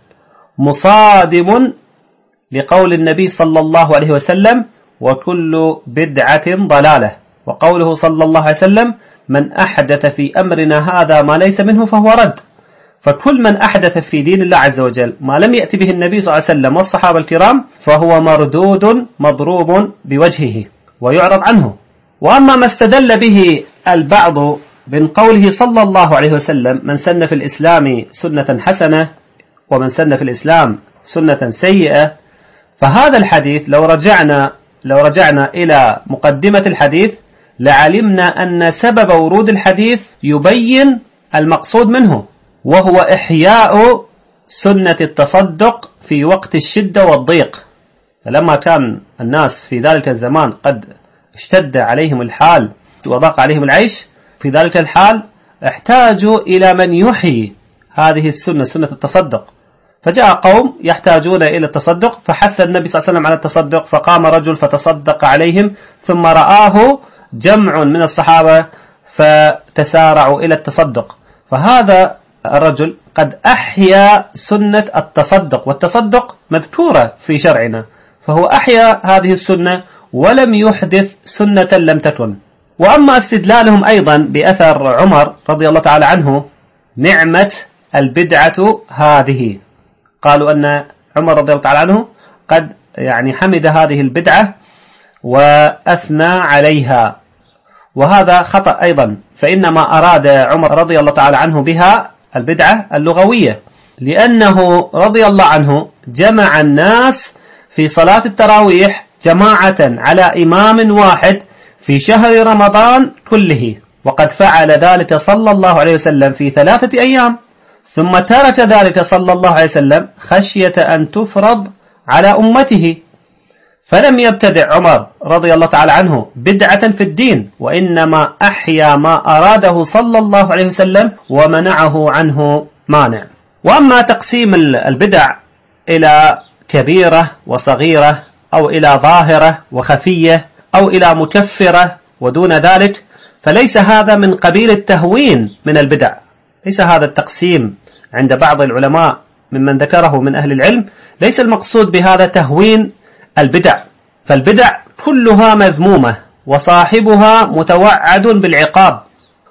مصادم لقول النبي صلى الله عليه وسلم وكل بدعة ضلالة، وقوله صلى الله عليه وسلم من أحدث في أمرنا هذا ما ليس منه فهو رد. فكل من أحدث في دين الله عز وجل ما لم يأتي به النبي صلى الله عليه وسلم والصحابة الكرام فهو مردود مضروب بوجهه ويعرض عنه. وأما ما استدل به البعض من قوله صلى الله عليه وسلم من سن في الإسلام سنة حسنة ومن سن في الإسلام سنة سيئة، فهذا الحديث لو رجعنا لو رجعنا إلى مقدمة الحديث لعلمنا أن سبب ورود الحديث يبين المقصود منه، وهو إحياء سنة التصدق في وقت الشدة والضيق. فلما كان الناس في ذلك الزمان قد اشتد عليهم الحال وضاق عليهم العيش، في ذلك الحال احتاجوا إلى من يحيي هذه السنة، سنة التصدق. فجاء قوم يحتاجون إلى التصدق، فحث النبي صلى الله عليه وسلم على التصدق، فقام رجل فتصدق عليهم، ثم رآه جمع من الصحابة فتسارعوا إلى التصدق. فهذا الرجل قد أحيا سنة التصدق، والتصدق مذكورة في شرعنا، فهو أحيا هذه السنة ولم يحدث سنة لم تكن. وأما استدلالهم أيضا بأثر عمر رضي الله تعالى عنه نعمة البدعة هذه، قالوا أن عمر رضي الله تعالى عنه قد يعني حمد هذه البدعة وأثنى عليها، وهذا خطأ أيضا. فإنما أراد عمر رضي الله تعالى عنه بها البدعة اللغوية، لأنه رضي الله عنه جمع الناس في صلاة التراويح جماعة على إمام واحد في شهر رمضان كله، وقد فعل ذلك صلى الله عليه وسلم في ثلاثة أيام، ثم ترك ذلك صلى الله عليه وسلم خشية أن تفرض على أمته. فلم يبتدع عمر رضي الله تعالى عنه بدعة في الدين، وإنما أحيا ما أراده صلى الله عليه وسلم ومنعه عنه مانع. وأما تقسيم البدع إلى كبيرة وصغيرة، أو إلى ظاهرة وخفية، أو إلى مكفرة ودون ذلك، فليس هذا من قبيل التهوين من البدع. ليس هذا التقسيم عند بعض العلماء ممن ذكره من أهل العلم، ليس المقصود بهذا تهوين البدع، فالبدع كلها مذمومة وصاحبها متوعد بالعقاب،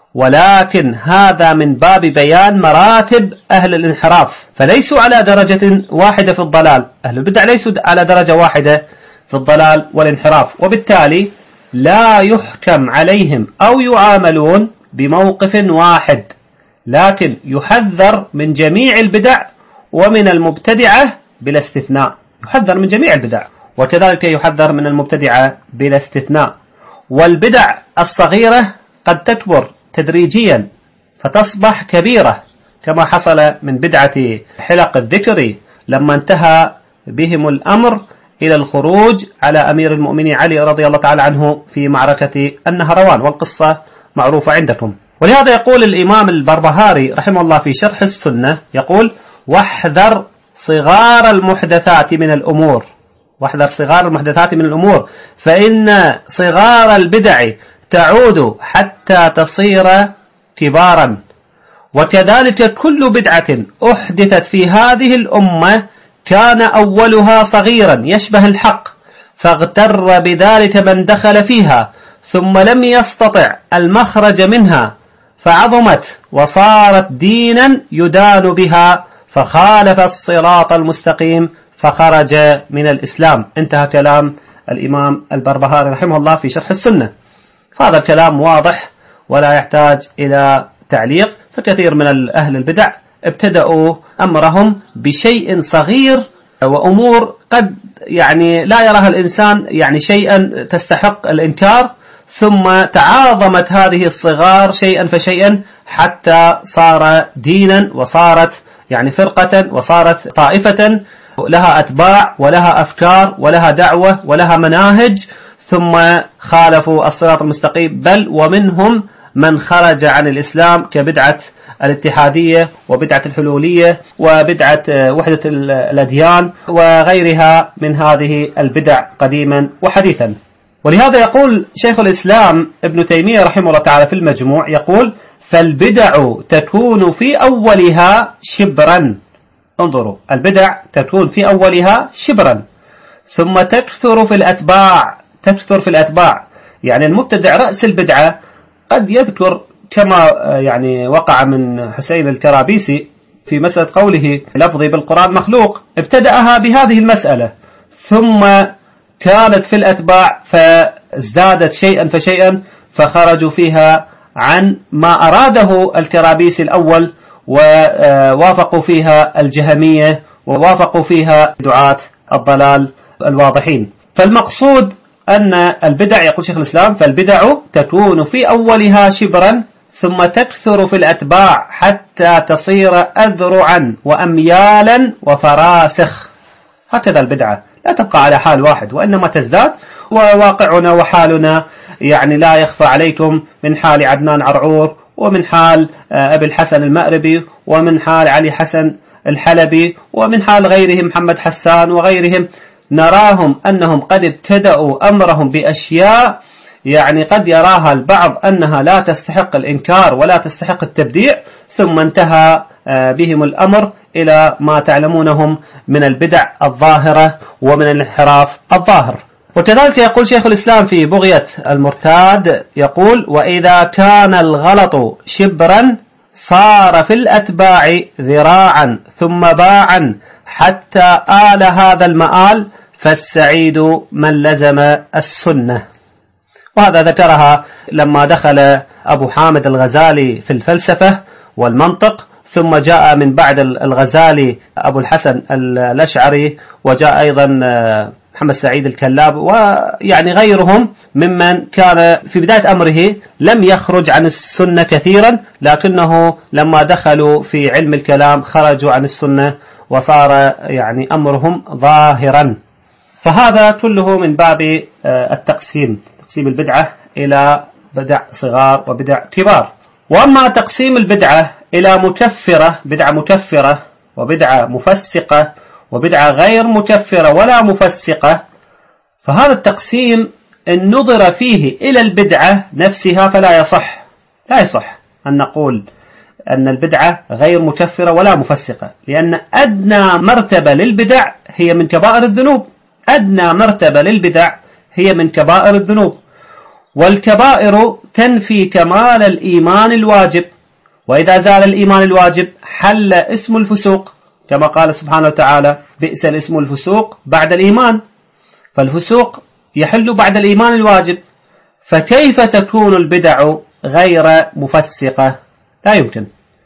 ولكن هذا من باب بيان مراتب أهل الانحراف، فليسوا على درجة واحدة في الضلال. أهل البدع ليسوا على درجة واحدة في الضلال والانحراف، وبالتالي لا يحكم عليهم أو يعاملون بموقف واحد، لكن يحذر من جميع البدع ومن المبتدعة بلا استثناء. يحذر من جميع البدع، وكذلك يحذر من المبتدعة بلا استثناء. والبدع الصغيرة قد تكبر تدريجيا فتصبح كبيرة، كما حصل من بدعة حلق الذكر لما انتهى بهم الأمر إلى الخروج على أمير المؤمنين علي رضي الله تعالى عنه في معركة النهروان، والقصة معروفة عندكم. ولهذا يقول الإمام البربهاري رحمه الله في شرح السنة، يقول واحذر صغار المحدثات من الأمور، واحذر صغار المحدثات من الأمور، فإن صغار البدع تعود حتى تصير كبارا. وكذلك كل بدعة أحدثت في هذه الأمة كان أولها صغيرا يشبه الحق، فاغتر بذلك من دخل فيها ثم لم يستطع المخرج منها، فعظمت وصارت دينا يدان بها، فخالف الصراط المستقيم فخرج من الإسلام. انتهى كلام الإمام البربهاري رحمه الله في شرح السنة. فهذا الكلام واضح ولا يحتاج إلى تعليق. فكثير من أهل البدع ابتدأوا أمرهم بشيء صغير وأمور قد يعني لا يراها الإنسان يعني شيئا تستحق الإنكار، ثم تعاظمت هذه الصغار شيئا فشيئا حتى صار دينا، وصارت يعني فرقة، وصارت طائفة لها أتباع ولها أفكار ولها دعوة ولها مناهج، ثم خالفوا الصراط المستقيم، بل ومنهم من خرج عن الإسلام كبدعة الاتحادية وبدعة الحلولية وبدعة وحدة الأديان وغيرها من هذه البدع قديما وحديثا. ولهذا يقول شيخ الإسلام ابن تيمية رحمه الله تعالى في المجموع، يقول: فالبدع تكون في أولها شبرا. انظروا، البدع تكون في أولها شبرا ثم تكثر في الأتباع. تكثر في الأتباع يعني المبتدع رأس البدعة قد يذكر كما يعني وقع من حسين الكرابيسي في مسألة قوله لفظي بالقرآن مخلوق، ابتدأها بهذه المسألة ثم كانت في الأتباع فازدادت شيئا فشيئا، فخرجوا فيها عن ما أراده الكرابيسي الأول، ووافقوا فيها الجهمية، ووافقوا فيها دعاة الضلال الواضحين. فالمقصود أن البدع، يقول شيخ الإسلام: فالبدع تكون في أولها شبرا ثم تكثر في الأتباع حتى تصير أذرعا وأميالا وفراسخ. هكذا البدعة لا تبقى على حال واحد، وإنما تزداد. وواقعنا وحالنا يعني لا يخفى عليكم، من حال عدنان عرعور، ومن حال أبي الحسن المأربي، ومن حال علي حسن الحلبي، ومن حال غيرهم محمد حسان وغيرهم، نراهم أنهم قد ابتدأوا أمرهم بأشياء يعني قد يراها البعض أنها لا تستحق الإنكار ولا تستحق التبديع، ثم انتهى بهم الأمر إلى ما تعلمونهم من البدع الظاهرة ومن الانحراف الظاهر. وكذلك يقول شيخ الإسلام في بغية المرتاد، يقول: وإذا كان الغلط شبرا صار في الأتباع ذراعا ثم باعا حتى آل هذا المآل، فالسعيد من لزم السنة. وهذا ذكرها لما دخل أبو حامد الغزالي في الفلسفة والمنطق، ثم جاء من بعد الغزالي أبو الحسن الأشعري، وجاء أيضا محمد سعيد الكلاب، ويعني غيرهم ممن كان في بداية أمره لم يخرج عن السنة كثيرا، لكنه لما دخلوا في علم الكلام خرجوا عن السنة وصار يعني أمرهم ظاهرا. فهذا كله من باب التقسيم، تقسيم البدعة إلى بدع صغار وبدع كبار. وأما تقسيم البدعة إلى مكفرة، بدعة مكفرة وبدعة مفسقة وبدعة غير مكفرة ولا مفسقة، فهذا التقسيم إن نظر فيه إلى البدعة نفسها فلا يصح. لا يصح أن نقول أن البدعة غير مكفرة ولا مفسقة، لأن أدنى مرتبة للبدع هي من كبائر الذنوب. أدنى مرتبة للبدع هي من كبائر الذنوب، والكبائر تنفي كمال الإيمان الواجب، وإذا زال الإيمان الواجب حل اسم الفسوق، كما قال سبحانه وتعالى: بئس الاسم الفسوق بعد الإيمان. فالفسوق يحل بعد الإيمان الواجب، فكيف تكون البدع غير مفسقة؟ لا يمكن.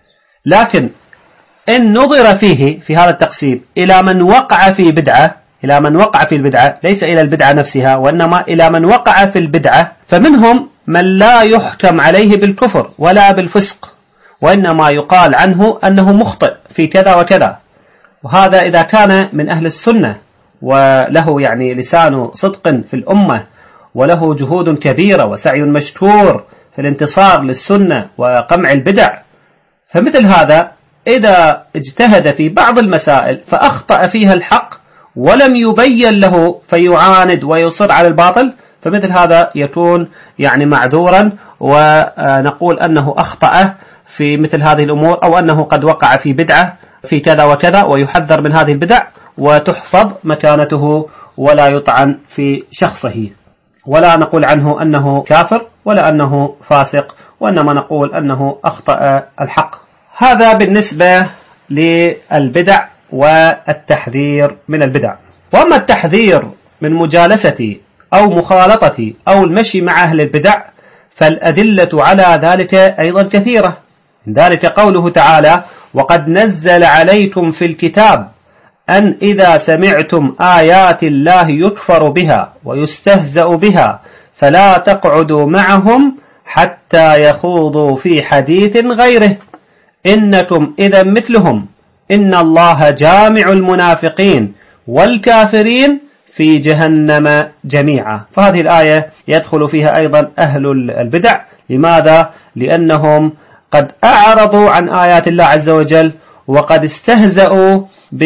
لكن إن نظر فيه في هذا التقسيم إلى من وقع في بدعة، إلى من وقع في البدعة، ليس إلى البدعة نفسها، وإنما إلى من وقع في البدعة، فمنهم من لا يحكم عليه بالكفر ولا بالفسق، وإنما يقال عنه أنه مخطئ في كذا وكذا. وهذا إذا كان من أهل السنة وله يعني لسان صدق في الأمة، وله جهود كبيرة وسعي مشكور في الانتصار للسنة وقمع البدع. فمثل هذا إذا اجتهد في بعض المسائل فأخطأ فيها الحق ولم يبين له فيعاند ويصر على الباطل، فمثل هذا يكون يعني معذورا، ونقول أنه أخطأ في مثل هذه الأمور، أو أنه قد وقع في بدعة في كذا وكذا، ويحذر من هذه البدع وتحفظ مكانته ولا يطعن في شخصه، ولا نقول عنه أنه كافر ولا أنه فاسق، وإنما نقول أنه أخطأ الحق. هذا بالنسبة للبدع والتحذير من البدع. وأما التحذير من مجالسة أو مخالطة أو المشي مع أهل البدع فالأدلة على ذلك أيضا كثيرة. من ذلك قوله تعالى: وقد نزل عليكم في الكتاب أن إذا سمعتم آيات الله يكفر بها ويستهزأ بها فلا تقعدوا معهم حتى يخوضوا في حديث غيره إنكم إذا مثلهم إن الله جامع المنافقين والكافرين في جهنم جميعا. فهذه الآية يدخل فيها أيضا أهل البدع. لماذا؟ لأنهم قد أعرضوا عن آيات الله عز وجل وقد استهزأوا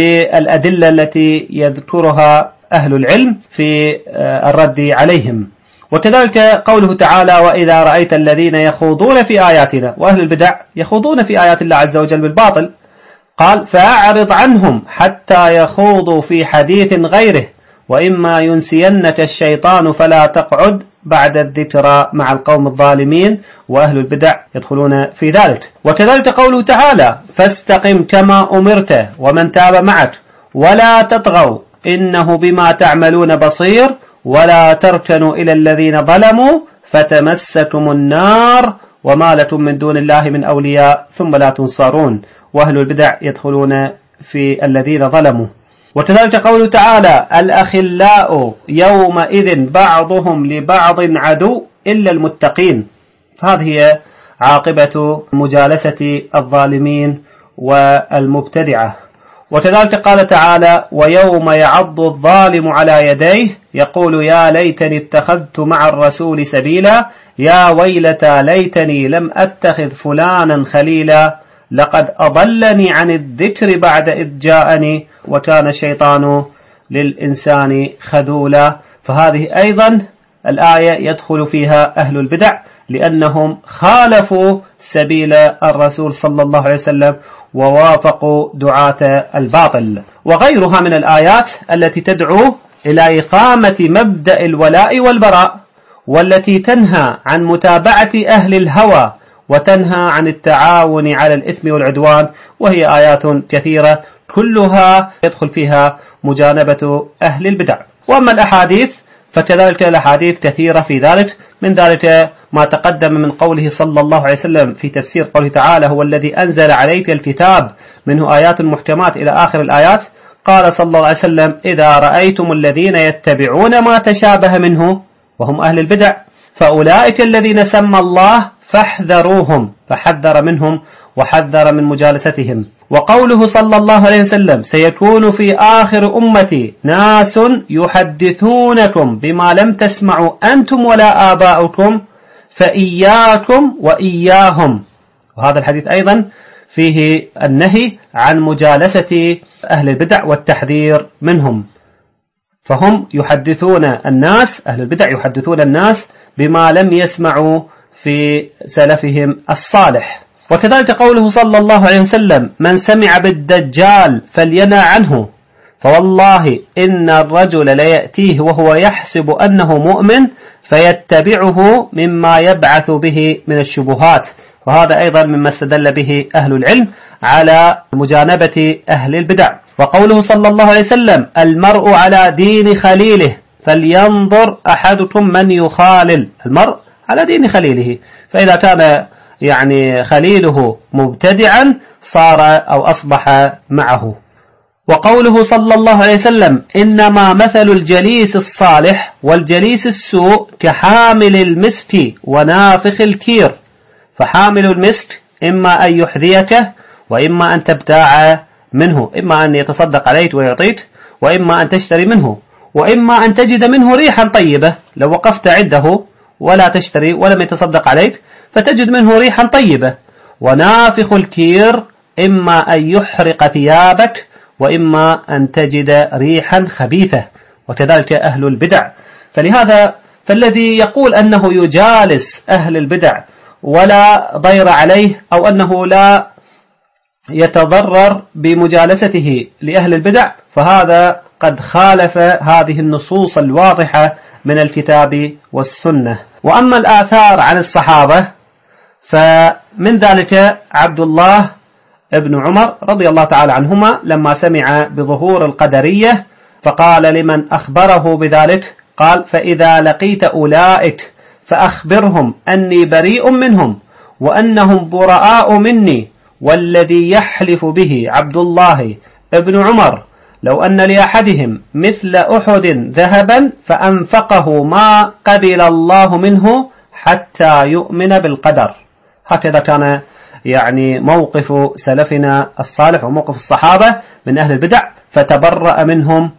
بالأدلة التي يذكرها أهل العلم في الرد عليهم. وكذلك قوله تعالى وإذا رأيت الذين يخوضون في آياتنا، وأهل البدع يخوضون في آيات الله عز وجل بالباطل، قال فأعرض عنهم حتى يخوضوا في حديث غيره وإما ينسينك الشيطان فلا تقعد بعد الذكرى مع القوم الظالمين، وأهل البدع يدخلون في ذلك. وكذلك قوله تعالى فاستقم كما أمرت ومن تاب معك ولا تطغوا إنه بما تعملون بصير ولا تركنوا إلى الذين ظلموا فتمسكم النار وما لكم من دون الله من أولياء ثم لا تنصرون، وأهل البدع يدخلون في الذين ظلموا. وكذلك قوله تعالى الأخلاء يومئذ بعضهم لبعض عدو إلا المتقين، فهذه هي عاقبة مجالسة الظالمين والمبتدعة. وكذلك قال تعالى ويوم يعض الظالم على يديه يقول يا ليتني اتخذت مع الرسول سبيلا يا ويلتى ليتني لم أتخذ فلانا خليلا لقد أضلني عن الذكر بعد إذ جاءني وكان الشيطان للإنسان خذولا. فهذه أيضا الآية يدخل فيها أهل البدع لأنهم خالفوا سبيل الرسول صلى الله عليه وسلم ووافقوا دعاة الباطل. وغيرها من الآيات التي تدعو إلى إقامة مبدأ الولاء والبراء والتي تنهى عن متابعة أهل الهوى وتنهى عن التعاون على الإثم والعدوان، وهي آيات كثيرة كلها يدخل فيها مجانبة أهل البدع. وأما الأحاديث فكذلك الأحاديث كثيرة في ذلك، من ذلك ما تقدم من قوله صلى الله عليه وسلم في تفسير قوله تعالى هو الذي أنزل عليك الكتاب منه آيات محكمات إلى آخر الآيات. قال صلى الله عليه وسلم إذا رأيتم الذين يتبعون ما تشابه منه وهم أهل البدع فأولئك الذين سمى الله فاحذروهم، فحذر منهم وحذر من مجالستهم. وقوله صلى الله عليه وسلم سيكون في آخر أمتي ناس يحدثونكم بما لم تسمعوا أنتم ولا آباؤكم فإياكم وإياهم، وهذا الحديث أيضا فيه النهي عن مجالسة أهل البدع والتحذير منهم. فهم يحدثون الناس، أهل البدع يحدثون الناس بما لم يسمعوا في سلفهم الصالح. وكذلك قوله صلى الله عليه وسلم من سمع بالدجال فلينى عنه فوالله إن الرجل ليأتيه وهو يحسب أنه مؤمن فيتبعه مما يبعث به من الشبهات، وهذا أيضا مما استدل به أهل العلم على مجانبة أهل البدع. وقوله صلى الله عليه وسلم المرء على دين خليله فلينظر أحدكم من يخالل، المرء على دين خليله، فإذا كان يعني خليله مبتدعا صار أو أصبح معه. وقوله صلى الله عليه وسلم إنما مثل الجليس الصالح والجليس السوء كحامل المسك ونافخ الكير، فحامل المسك إما أن يحذيك وإما أن تبتاع منه، إما أن يتصدق عليك ويعطيك وإما أن تشتري منه، وإما أن تجد منه ريحا طيبة لو وقفت عنده ولا تشتري ولم يتصدق عليك فتجد منه ريحا طيبة. ونافخ الكير إما أن يحرق ثيابك وإما أن تجد ريحا خبيثة، وكذلك أهل البدع. فلهذا فالذي يقول أنه يجالس أهل البدع ولا ضير عليه أو أنه لا يتضرر بمجالسته لأهل البدع فهذا قد خالف هذه النصوص الواضحة من الكتاب والسنة. وأما الآثار عن الصحابة فمن ذلك عبد الله ابن عمر رضي الله تعالى عنهما لما سمع بظهور القدرية فقال لمن أخبره بذلك قال فإذا لقيت أولئك فأخبرهم أني بريء منهم وأنهم براء مني، والذي يحلف به عبد الله ابن عمر لو أن لأحدهم مثل أحد ذهبا فأنفقه ما قبل الله منه حتى يؤمن بالقدر. هكذا كان يعني موقف سلفنا الصالح وموقف الصحابة من أهل البدع، فتبرأ منهم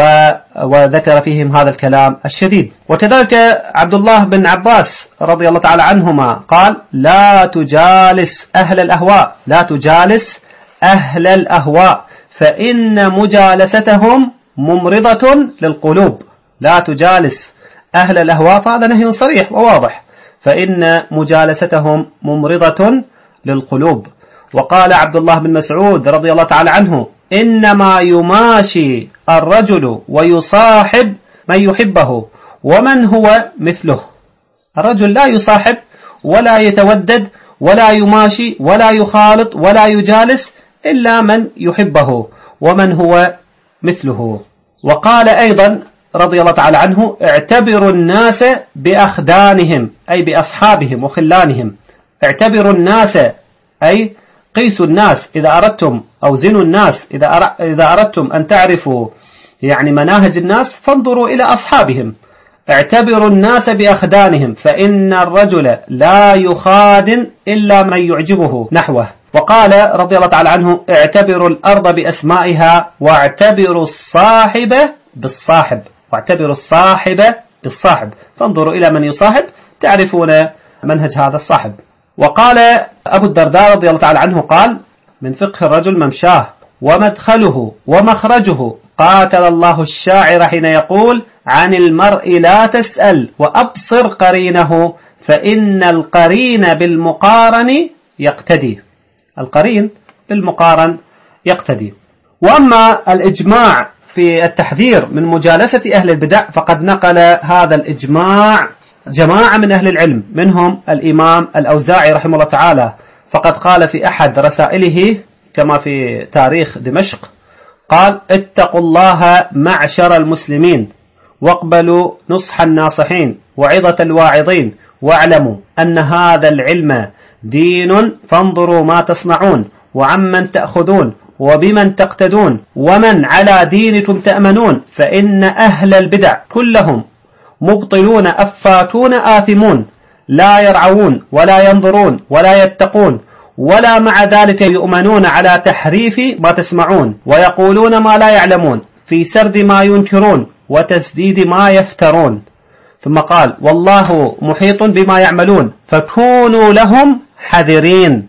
وذكر فيهم هذا الكلام الشديد. وكذلك عبد الله بن عباس رضي الله تعالى عنهما قال: لا تجالس أهل الأهواء لا تجالس أهل الأهواء فإن مجالستهم ممرضة للقلوب. لا تجالس أهل الأهواء، فهذا نهي صريح وواضح، فإن مجالستهم ممرضة للقلوب. وقال عبد الله بن مسعود رضي الله تعالى عنه: إنما يماشي الرجل ويصاحب من يحبه ومن هو مثله. الرجل لا يصاحب ولا يتودد ولا يماشي ولا يخالط ولا يجالس إلا من يحبه ومن هو مثله. وقال أيضا رضي الله تعالى عنه: اعتبروا الناس بأخدانهم، أي بأصحابهم وخلانهم. اعتبروا الناس أي قيسوا الناس إذا أردتم، أو زنوا الناس إذا أردتم أن تعرفوا يعني مناهج الناس، فانظروا إلى أصحابهم. اعتبروا الناس بأخدانهم فإن الرجل لا يخادن إلا من يعجبه نحوه. وقال رضي الله تعالى عنه: اعتبروا الأرض بأسمائها واعتبروا الصاحب بالصاحب واعتبروا الصاحب بالصاحب فانظروا إلى من يصاحب تعرفون منهج هذا الصاحب. وقال أبو الدرداء رضي الله تعالى عنه قال: من فقه الرجل ممشاه ومدخله ومخرجه. قاتل الله الشاعر حين يقول: عن المرء لا تسأل وأبصر قرينه فإن القرين بالمقارن يقتدي. القرين بالمقارن يقتدي. وأما الإجماع في التحذير من مجالسة أهل البدع فقد نقل هذا الإجماع جماعة من أهل العلم، منهم الإمام الأوزاعي رحمه الله تعالى، فقد قال في أحد رسائله كما في تاريخ دمشق قال: اتقوا الله معشر المسلمين واقبلوا نصح الناصحين وعظة الواعظين، واعلموا أن هذا العلم دين، فانظروا ما تصنعون وعمن تأخذون وبمن تقتدون ومن على دينكم تأمنون، فإن أهل البدع كلهم مبطلون أفاتون آثمون، لا يرعون ولا ينظرون ولا يتقون، ولا مع ذلك يؤمنون على تحريف ما تسمعون ويقولون ما لا يعلمون، في سرد ما ينكرون وتسديد ما يفترون. ثم قال: والله محيط بما يعملون، فكونوا لهم حذرين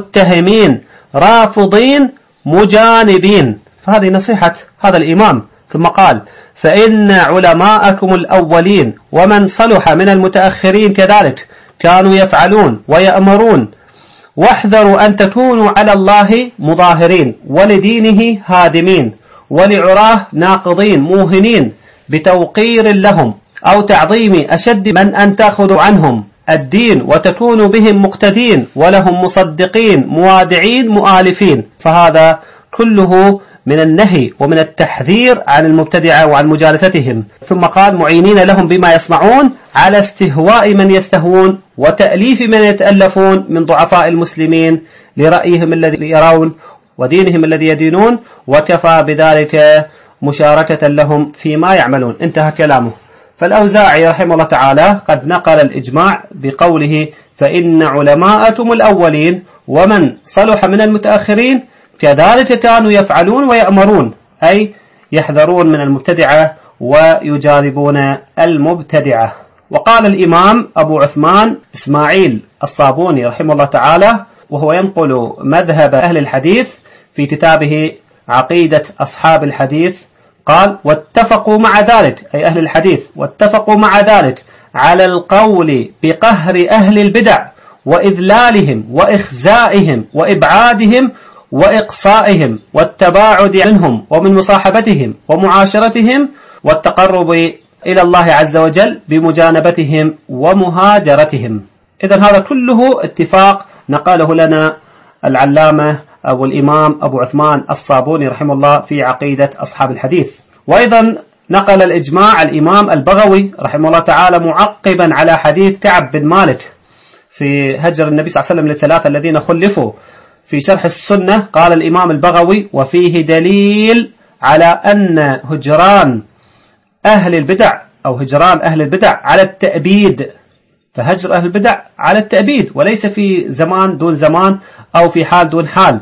متهمين رافضين مجانبين. فهذه نصيحة هذا الإمام. ثم قال: فإن علماءكم الأولين ومن صلح من المتأخرين كذلك كانوا يفعلون ويأمرون، واحذروا أن تكونوا على الله مظاهرين ولدينه هادمين ولعراه ناقضين موهنين بتوقير لهم أو تعظيم أشد من أن تأخذوا عنهم الدين وتكونوا بهم مقتدين ولهم مصدقين موادعين مؤالفين. فهذا كله من النهي ومن التحذير عن المبتدعة وعن مجالستهم. ثم قال: معينين لهم بما يصنعون على استهواء من يستهوون وتأليف من يتألفون من ضعفاء المسلمين لرأيهم الذي يرون ودينهم الذي يدينون، وكفى بذلك مشاركة لهم فيما يعملون. انتهى كلامه. فالأوزاعي رحمه الله تعالى قد نقل الإجماع بقوله: فإن علماءكم الأولين ومن صلح من المتأخرين كذلك كانوا يفعلون ويأمرون، أي يحذرون من المبتدعة ويجانبون المبتدعة. وقال الإمام أبو عثمان إسماعيل الصابوني رحمه الله تعالى وهو ينقل مذهب أهل الحديث في كتابه عقيدة أصحاب الحديث قال: واتفقوا مع ذلك، أي أهل الحديث، واتفقوا مع ذلك على القول بقهر أهل البدع وإذلالهم وإخزائهم وإبعادهم وإقصائهم والتباعد منهم ومن مصاحبتهم ومعاشرتهم والتقرب إلى الله عز وجل بمجانبتهم ومهاجرتهم. إذن هذا كله اتفاق نقاله لنا العلامة أو الإمام أبو عثمان الصابوني رحمه الله في عقيدة أصحاب الحديث. وأيضا نقل الإجماع الإمام البغوي رحمه الله تعالى معقبا على حديث كعب بن مالك في هجر النبي صلى الله عليه وسلم للثلاثة الذين خلفوا في شرح السنة. قال الإمام البغوي: وفيه دليل على أن هجران أهل البدع أو هجران أهل البدع على التأبيد، فهجر أهل البدع على التأبيد وليس في زمان دون زمان أو في حال دون حال.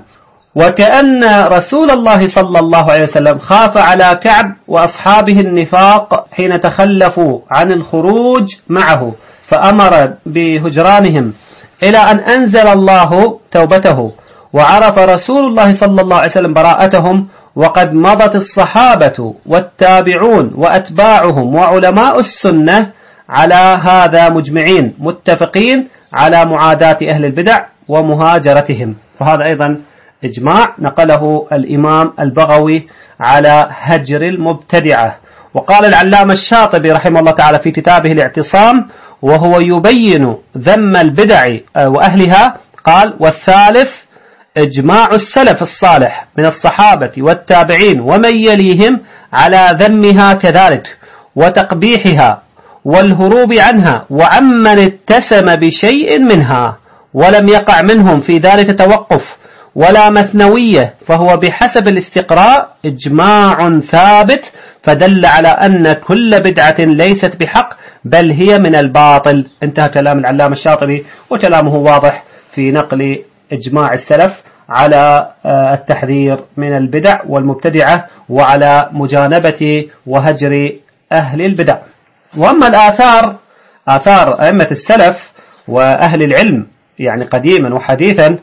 وكأن رسول الله صلى الله عليه وسلم خاف على كعب وأصحابه النفاق حين تخلفوا عن الخروج معه فأمر بهجرانهم، إلى أن أنزل الله توبته وعرف رسول الله صلى الله عليه وسلم براءتهم، وقد مضت الصحابة والتابعون وأتباعهم وعلماء السنة على هذا مجمعين متفقين على معاداة أهل البدع ومهاجرتهم. فهذا أيضا إجماع نقله الإمام البغوي على هجر المبتدعة. وقال العلامة الشاطبي رحمه الله تعالى في كتابه الاعتصام وهو يبين ذم البدع وأهلها، قال: والثالث إجماع السلف الصالح من الصحابة والتابعين ومن يليهم على ذمها كذلك وتقبيحها والهروب عنها، وعمن اتسم بشيء منها ولم يقع منهم في ذلك توقف ولا مثنوية، فهو بحسب الاستقراء إجماع ثابت، فدل على أن كل بدعة ليست بحق بل هي من الباطل. انتهى كلام العلامة الشاطبي، وكلامه واضح في نقل إجماع السلف على التحذير من البدع والمبتدعة وعلى مجانبة وهجر أهل البدع. وأما الآثار، آثار أئمة السلف وأهل العلم يعني قديما وحديثا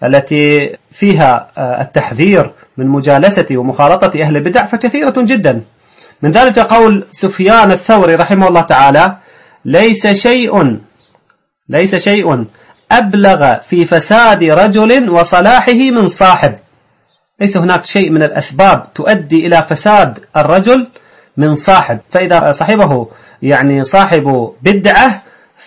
التي فيها التحذير من مجالسة ومخالطة أهل البدع فكثيرة جدا. من ذلك قول سفيان الثوري رحمه الله تعالى: ليس شيء ليس شيء أبلغ في فساد رجل وصلاحه من صاحب. ليس هناك شيء من الأسباب تؤدي إلى فساد الرجل من صاحب، فإذا صاحبه يعني صاحب بدعة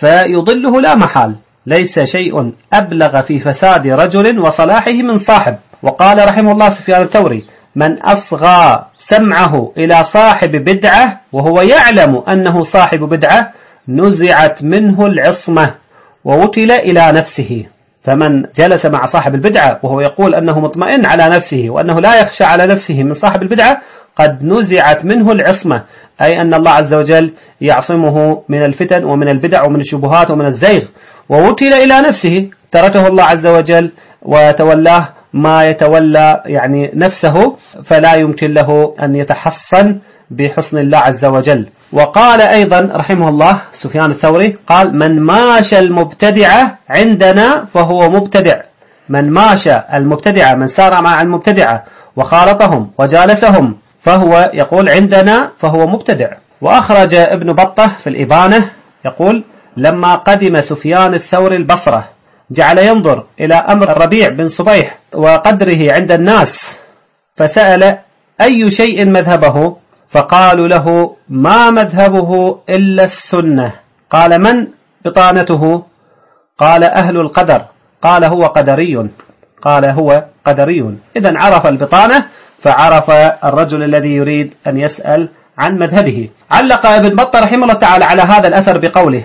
فيضله لا محال. ليس شيء أبلغ في فساد رجل وصلاحه من صاحب. وقال رحمه الله سفيان الثوري: من أصغى سمعه إلى صاحب بدعة وهو يعلم أنه صاحب بدعة نزعت منه العصمة ووكل إلى نفسه. فمن جلس مع صاحب البدعة وهو يقول أنه مطمئن على نفسه وأنه لا يخشى على نفسه من صاحب البدعة قد نزعت منه العصمة، أي أن الله عز وجل يعصمه من الفتن ومن البدع ومن الشبهات ومن الزيغ، ووكل إلى نفسه، تركه الله عز وجل وتولاه ما يتولى يعني نفسه، فلا يمكن له أن يتحصن بحسن الله عز وجل. وقال أيضا رحمه الله سفيان الثوري قال: من ماشى المبتدعة عندنا فهو مبتدع. من ماشى المبتدعة، من سار مع المبتدعة وخالطهم وجالسهم، فهو يقول عندنا فهو مبتدع. وأخرج ابن بطة في الإبانة يقول: لما قدم سفيان الثوري البصرة جعل ينظر إلى أمر الربيع بن صبيح وقدره عند الناس، فسأل أي شيء مذهبه، فقالوا له: ما مذهبه إلا السنة. قال: من بطانته؟ قال: أهل القدر. قال: هو قدري. قال: هو قدري. إذن عرف البطانة، فعرف الرجل الذي يريد أن يسأل عن مذهبه. علق ابن بطة رحمه الله تعالى على هذا الأثر بقوله: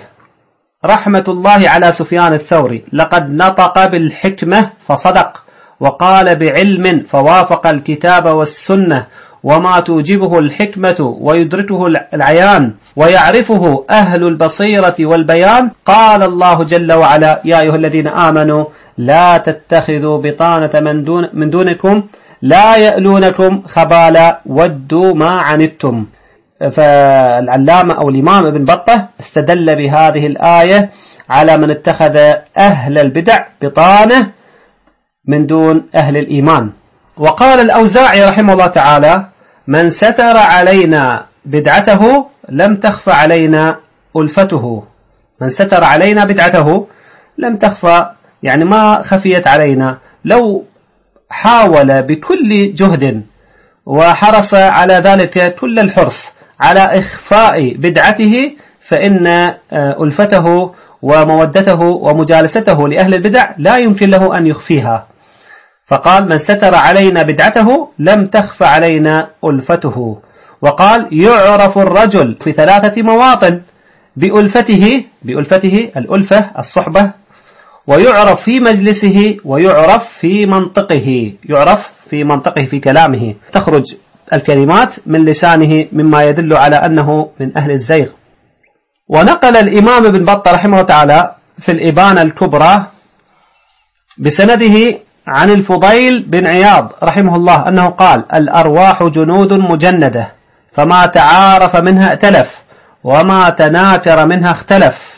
رحمة الله على سفيان الثوري، لقد نطق بالحكمة فصدق، وقال بعلم فوافق الكتاب والسنة، وما توجبه الحكمة ويدركه العيان ويعرفه أهل البصيرة والبيان. قال الله جل وعلا: يا أيها الذين آمنوا لا تتخذوا بطانة من, دون من دونكم لا يألونكم خبالا ودوا ما عنتم. فالعلامة أو الإمام ابن بطة استدل بهذه الآية على من اتخذ أهل البدع بطانة من دون أهل الإيمان. وقال الأوزاعي رحمه الله تعالى: من ستر علينا بدعته لم تخفى علينا ألفته. من ستر علينا بدعته لم تخفى، يعني ما خفيت علينا، لو حاول بكل جهد وحرص على ذلك كل الحرص على إخفاء بدعته فإن ألفته ومودته ومجالسته لأهل البدع لا يمكن له أن يخفيها. فقال: من ستر علينا بدعته لم تخف علينا ألفته. وقال: يعرف الرجل في ثلاثة مواطن: بألفته، بألفته الألفة الصحبة، ويعرف في مجلسه، ويعرف في منطقه، يعرف في منطقه في كلامه. تخرج الكلمات من لسانه مما يدل على أنه من أهل الزيغ. ونقل الإمام ابن بطة رحمه الله تعالى في الإبانة الكبرى بسنده عن الفضيل بن عياض رحمه الله أنه قال: الأرواح جنود مجندة، فما تعارف منها ائتلف، وما تناكر منها اختلف،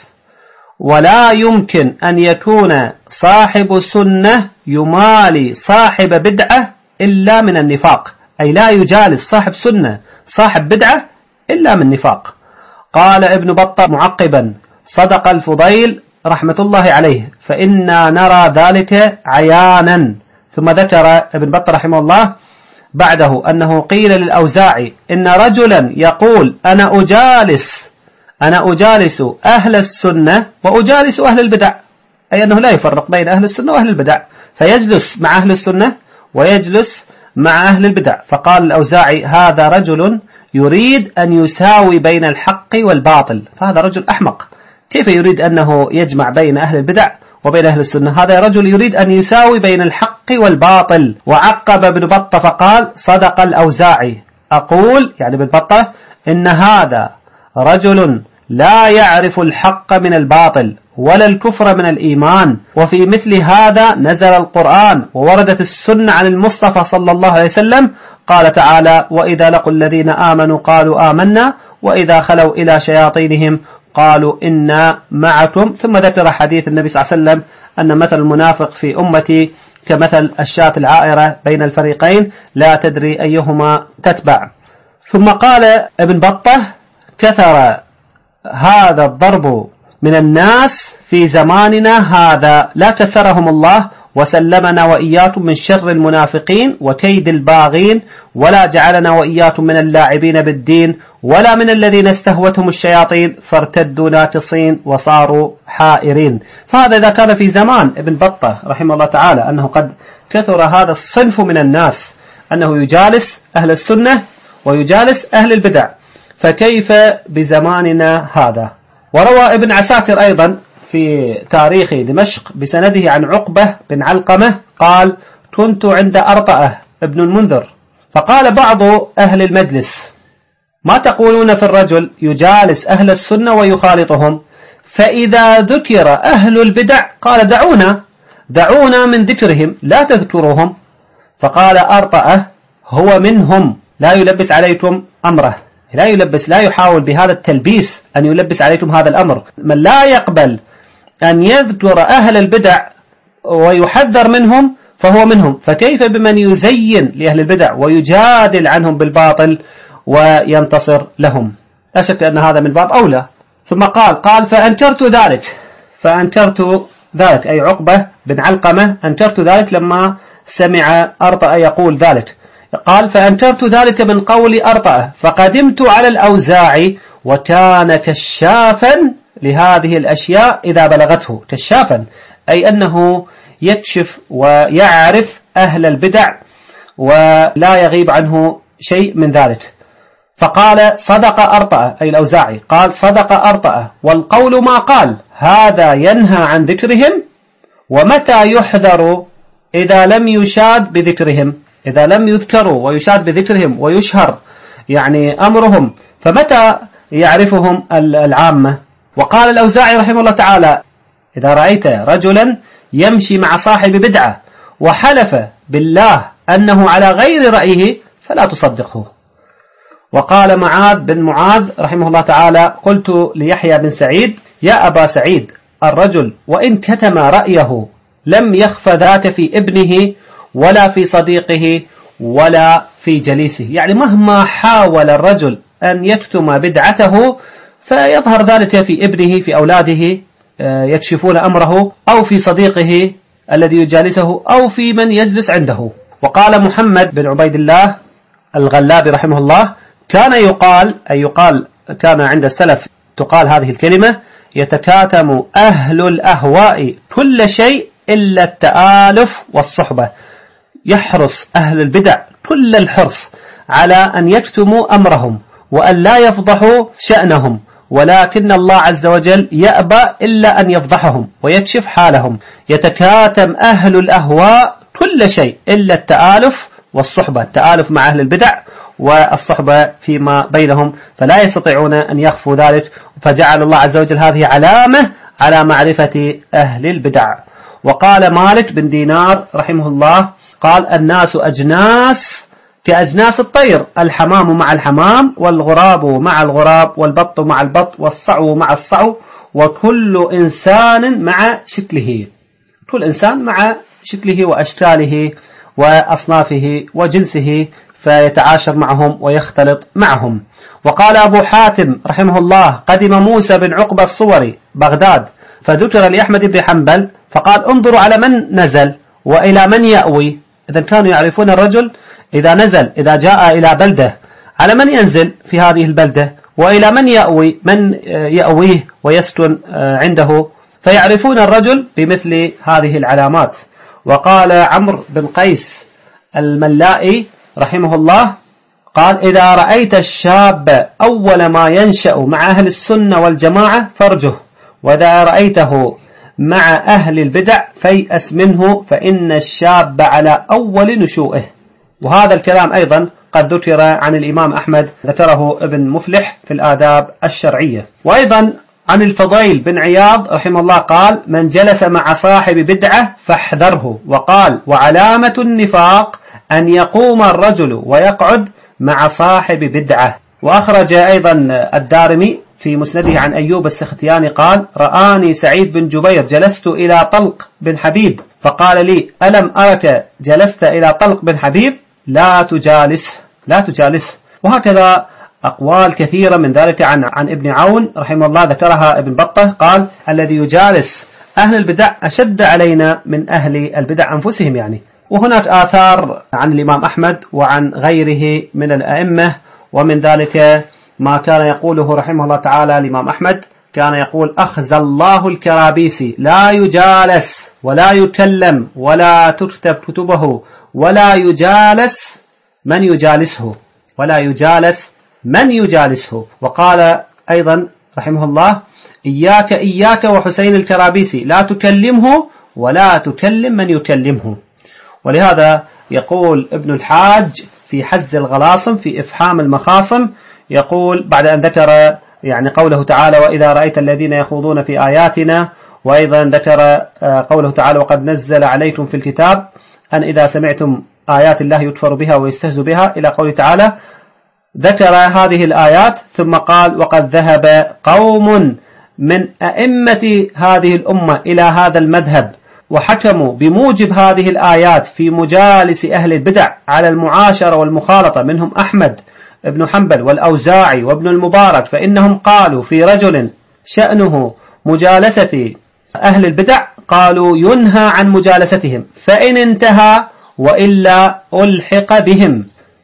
ولا يمكن أن يكون صاحب سنة يمالي صاحب بدعة إلا من النفاق، أي لا يجالس صاحب سنة صاحب بدعة إلا من نفاق. قال ابن بطة معقبا: صدق الفضيل رحمة الله عليه، فإنا نرى ذلك عيانا. ثم ذكر ابن بطة رحمه الله بعده أنه قيل للأوزاعي إن رجلا يقول أنا أجالس أنا أجالس أهل السنة وأجالس أهل البدع، أي أنه لا يفرق بين أهل السنة وأهل البدع، فيجلس مع أهل السنة ويجلس مع أهل البدع. فقال الأوزاعي: هذا رجل يريد أن يساوي بين الحق والباطل، فهذا رجل أحمق. كيف يريد أنه يجمع بين أهل البدع وبين أهل السنة؟ هذا رجل يريد أن يساوي بين الحق والباطل. وعقب ابن بطة فقال: صدق الأوزاعي، أقول يعني ابن بطة إن هذا رجل لا يعرف الحق من الباطل ولا الكفر من الإيمان، وفي مثل هذا نزل القرآن ووردت السنة عن المصطفى صلى الله عليه وسلم. قال تعالى: وإذا لقوا الذين آمنوا قالوا آمنا وإذا خلوا إلى شياطينهم قالوا إنا معكم. ثم ذكر حديث النبي صلى الله عليه وسلم أن مثل المنافق في أمتي كمثل الشاة العائرة بين الفريقين لا تدري أيهما تتبع. ثم قال ابن بطة: كثر هذا الضرب من الناس في زماننا هذا، لا كثرهم الله وسلمنا وإياكم من شر المنافقين وكيد الباغين، ولا جعلنا وإياكم من اللاعبين بالدين ولا من الذين استهوتهم الشياطين فارتدوا ناكصين وصاروا حائرين. فهذا إذا كان في زمان ابن بطة رحمه الله تعالى أنه قد كثر هذا الصنف من الناس أنه يجالس أهل السنة ويجالس أهل البدع، فكيف بزماننا هذا؟ وروى ابن عساكر أيضا في تاريخ دمشق بسنده عن عقبة بن علقمة قال: كنت عند أرطأة ابن المنذر، فقال بعض أهل المجلس: ما تقولون في الرجل يجالس أهل السنة ويخالطهم؟ فإذا ذكر أهل البدع قال: دعونا دعونا من ذكرهم لا تذكروهم. فقال أرطأة: هو منهم، لا يلبس عليكم أمره، لا يلبس لا يحاول بهذا التلبيس أن يلبس عليكم هذا الأمر. من لا يقبل أن يذكر أهل البدع ويحذر منهم فهو منهم، فكيف بمن يزين لأهل البدع ويجادل عنهم بالباطل وينتصر لهم؟ لا شك أن هذا من باب أولى. ثم قال قال فأنكرت ذلك فأنكرت ذلك أي عقبة بن علقمة أنكرت ذلك لما سمع أرطأ يقول ذلك. قال فأنكرت ذلك من قول أرطأ، فقدمت على الأوزاعي وكان كشافا لهذه الأشياء إذا بلغته. كشافا أي أنه يكشف ويعرف أهل البدع ولا يغيب عنه شيء من ذلك. فقال صدق أرطأ أي الأوزاعي، قال صدق أرطأ والقول ما قال، هذا ينهى عن ذكرهم، ومتى يحذر إذا لم يشاد بذكرهم، إذا لم يذكروا ويشاد بذكرهم ويشهر يعني أمرهم، فمتى يعرفهم العامة؟ وقال الأوزاعي رحمه الله تعالى إذا رأيت رجلا يمشي مع صاحب بدعة وحلف بالله أنه على غير رأيه فلا تصدقه. وقال معاذ بن معاذ رحمه الله تعالى قلت ليحيى بن سعيد يا أبا سعيد، الرجل وإن كتم رأيه لم يخف ذاك في ابنه ولا في صديقه ولا في جليسه، يعني مهما حاول الرجل أن يكتم بدعته فيظهر ذلك في ابنه في أولاده يكشفون أمره، أو في صديقه الذي يجالسه، أو في من يجلس عنده. وقال محمد بن عبيد الله الغلابي رحمه الله كان يقال أي يقال كان عند السلف تقال هذه الكلمة: يتكاتم أهل الأهواء كل شيء إلا التآلف والصحبة. يحرص أهل البدع كل الحرص على أن يكتموا أمرهم وأن لا يفضحوا شأنهم، ولكن الله عز وجل يأبى إلا أن يفضحهم ويكشف حالهم. يتكاتم أهل الأهواء كل شيء إلا التآلف والصحبة، التآلف مع أهل البدع والصحبة فيما بينهم، فلا يستطيعون أن يخفوا ذلك. فجعل الله عز وجل هذه علامة على معرفة أهل البدع. وقال مالك بن دينار رحمه الله قال: الناس أجناس كأجناس الطير، الحمام مع الحمام، والغراب مع الغراب، والبط مع البط، والصعو مع الصعو، وكل إنسان مع شكله، كل إنسان مع شكله وأشكاله وأصنافه وجنسه، فيتعاشر معهم ويختلط معهم. وقال أبو حاتم رحمه الله: قدم موسى بن عقبة الصوري بغداد، فذكر لأحمد بن حنبل فقال: انظروا على من نزل وإلى من يأوي. إذا كانوا يعرفون الرجل إذا نزل، إذا جاء إلى بلدة، على من ينزل في هذه البلدة، وإلى من يأوي، من يأويه ويسكن عنده، فيعرفون الرجل بمثل هذه العلامات. وقال عمرو بن قيس الملائي رحمه الله قال: إذا رأيت الشاب أول ما ينشأ مع أهل السنة والجماعة فارجه، وإذا رأيته مع أهل البدع فيأس منه، فإن الشاب على أول نشوئه. وهذا الكلام أيضا قد ذكر عن الإمام أحمد، ذكره ابن مفلح في الآداب الشرعية. وأيضا عن الفضيل بن عياض رحمه الله قال: من جلس مع صاحب بدعة فاحذره. وقال: وعلامة النفاق أن يقوم الرجل ويقعد مع صاحب بدعة. وأخرج أيضا الدارمي في مسنده عن أيوب السختياني قال: رآني سعيد بن جبير جلست إلى طلق بن حبيب فقال لي: ألم أرك جلست إلى طلق بن حبيب؟ لا تجالس لا تجالس. وهكذا أقوال كثيرة من ذلك عن عن ابن عون رحمه الله، ذكرها ابن بطة قال: الذي يجالس أهل البدع أشد علينا من أهل البدع أنفسهم يعني. وهناك آثار عن الإمام أحمد وعن غيره من الأئمة، ومن ذلك ما كان يقوله رحمه الله تعالى الإمام أحمد، كان يقول: أخزى الله الكرابيسي، لا يجالس ولا يكلم ولا تكتب كتبه ولا يجالس من يجالسه ولا يجالس من يجالسه. وقال أيضا رحمه الله: إياك إياك وحسين الكرابيسي، لا تكلمه ولا تكلم من يكلمه. ولهذا يقول ابن الحاج في حز الغلاصم في إفحام المخاصم، يقول بعد أن ذكر يعني قوله تعالى: وإذا رأيت الذين يخوضون في آياتنا، وأيضا ذكر قوله تعالى: وقد نزل عليكم في الكتاب أن إذا سمعتم آيات الله يكفر بها ويستهزئ بها، إلى قوله تعالى، ذكر هذه الآيات ثم قال: وقد ذهب قوم من أئمة هذه الأمة إلى هذا المذهب وحكموا بموجب هذه الآيات في مجالس أهل البدع على المعاشرة والمخالطة، منهم أحمد ابن حنبل والأوزاعي وابن المبارك، فإنهم قالوا في رجل شأنه مجالسة أهل البدع قالوا ينهى عن مجالستهم، فإن انتهى وإلا ألحق بهم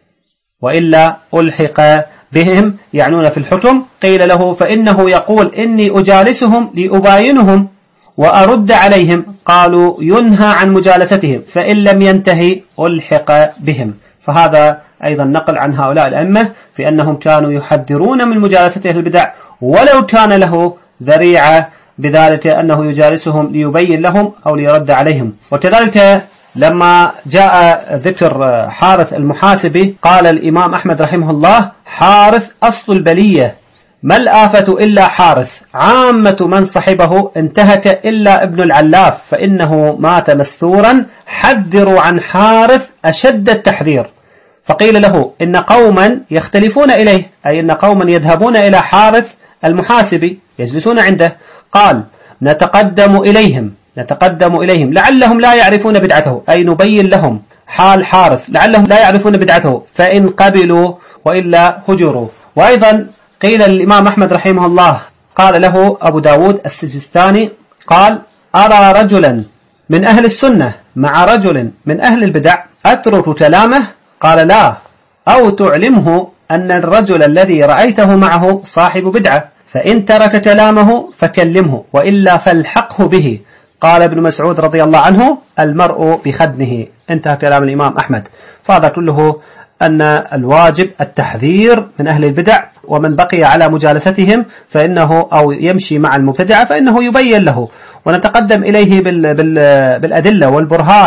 وإلا ألحق بهم يعنون في الحكم. قيل له: فإنه يقول إني أجالسهم لأباينهم وأرد عليهم. قالوا: ينهى عن مجالستهم، فإن لم ينتهي ألحق بهم. فهذا أيضا نقل عن هؤلاء الأئمة في أنهم كانوا يحذرون من مجالسة أهل البدع، ولو كان له ذريعة بذلك أنه يجالسهم ليبين لهم أو ليرد عليهم. وكذلك لما جاء ذكر حارث المحاسبي قال الإمام أحمد رحمه الله: حارث أصل البلية، ما الآفة إلا حارث، عامة من صحبه انتهك إلا ابن العلاف فإنه مات مستورا، حذروا عن حارث أشد التحذير. فقيل له: إن قوما يختلفون إليه، أي إن قوما يذهبون إلى حارث المحاسبي يجلسون عنده. قال: نتقدم إليهم نتقدم إليهم لعلهم لا يعرفون بدعته، أي نبين لهم حال حارث لعلهم لا يعرفون بدعته، فإن قبلوا وإلا هجروا. وأيضا قيل للإمام أحمد رحمه الله، قال له أبو داود السجستاني قال: أرى رجلا من أهل السنة مع رجل من أهل البدع أترك كلامه؟ قال: لا، أو تعلمه أن الرجل الذي رأيته معه صاحب بدعة، فإن ترك كلامه فكلمه وإلا فالحقه به. قال ابن مسعود رضي الله عنه: المرء بخدنه. انتهى كلام الإمام أحمد. فهذا كله أن الواجب التحذير من أهل البدع، ومن بقي على مجالستهم فإنه أو يمشي مع المبتدعة فإنه يبين له، ونتقدم إليه بال بال بالأدلة والبرهان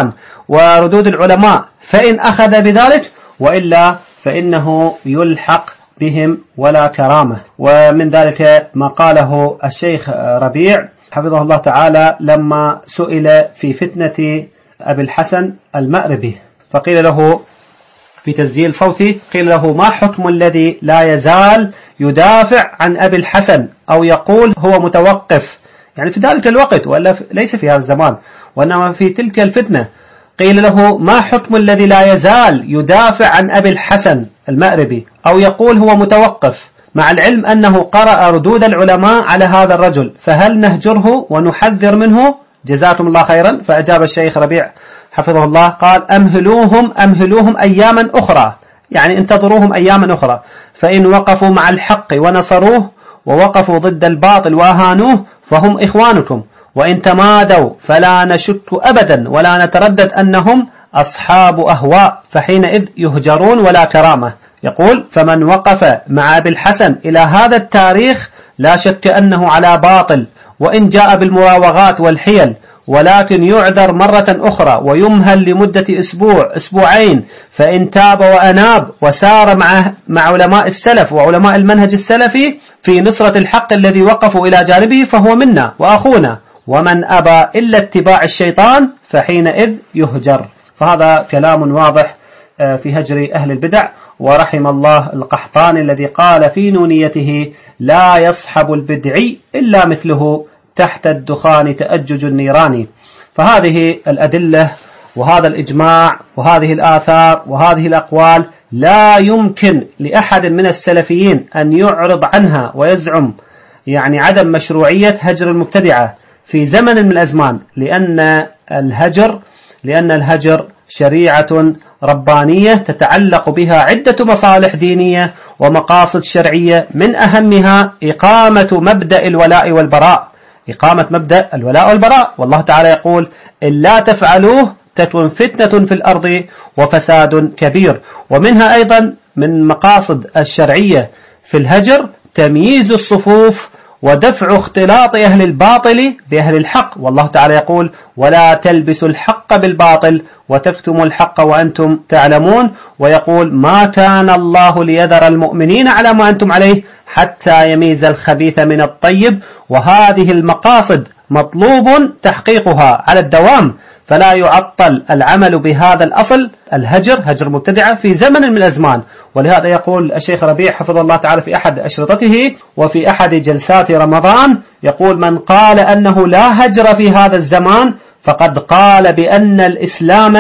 وردود العلماء فإن أخذ بذلك، وإلا فإنه يلحق بهم ولا كرامة. ومن ذلك ما قاله الشيخ ربيع حفظه الله تعالى لما سئل في فتنة أبي الحسن المأربي، فقيل له في تسجيل صوتي، قيل له: ما حكم الذي لا يزال يدافع عن أبي الحسن أو يقول هو متوقف، يعني في ذلك الوقت، ولا ليس في هذا الزمان وإنما في تلك الفتنة. قيل له: ما حكم الذي لا يزال يدافع عن أبي الحسن المأربي أو يقول هو متوقف، مع العلم أنه قرأ ردود العلماء على هذا الرجل، فهل نهجره ونحذر منه؟ جزاكم الله خيرا. فأجاب الشيخ ربيع حفظه الله قال: أمهلوهم أمهلوهم أياما أخرى، يعني انتظروهم أياما أخرى، فإن وقفوا مع الحق ونصروه ووقفوا ضد الباطل وأهانوه فهم إخوانكم، وإن تمادوا فلا نشك أبدا ولا نتردد أنهم أصحاب أهواء، فحينئذ يهجرون ولا كرامة. يقول: فمن وقف مع أبي الحسن إلى هذا التاريخ لا شك أنه على باطل، وإن جاء بالمراوغات والحيل، ولكن يعذر مرة أخرى ويمهل لمدة أسبوع أسبوعين، فإن تاب وأناب وسار مع مع علماء السلف وعلماء المنهج السلفي في نصرة الحق الذي وقفوا إلى جانبه فهو منا وأخونا، ومن أبى إلا اتباع الشيطان فحينئذ يهجر. فهذا كلام واضح في هجر أهل البدع. ورحم الله القحطاني الذي قال في نونيته: لا يصحب البدعي إلا مثله تحت الدخان تأجج النيران. فهذه الأدلة وهذا الإجماع وهذه الآثار وهذه الأقوال لا يمكن لأحد من السلفيين أن يعرض عنها ويزعم يعني عدم مشروعية هجر المبتدعة في زمن من الأزمان، لأن الهجر لأن الهجر شريعة ربانية تتعلق بها عدة مصالح دينية ومقاصد شرعية، من أهمها إقامة مبدأ الولاء والبراء إقامة مبدأ الولاء والبراء والله تعالى يقول: إلا تفعلوه تكن فتنة في الأرض وفساد كبير. ومنها أيضا من مقاصد الشرعية في الهجر تمييز الصفوف ودفع اختلاط أهل الباطل بأهل الحق، والله تعالى يقول: ولا تلبسوا الحق بالباطل وتكتموا الحق وأنتم تعلمون. ويقول: ما كان الله ليذر المؤمنين على ما أنتم عليه حتى يميز الخبيث من الطيب. وهذه المقاصد مطلوب تحقيقها على الدوام، فلا يعطل العمل بهذا الأصل الهجر هجر مبتدعة في زمن من الأزمان. ولهذا يقول الشيخ ربيع حفظه الله تعالى في أحد أشرطته وفي أحد جلسات رمضان، يقول: من قال أنه لا هجر في هذا الزمان فقد قال بأن الإسلام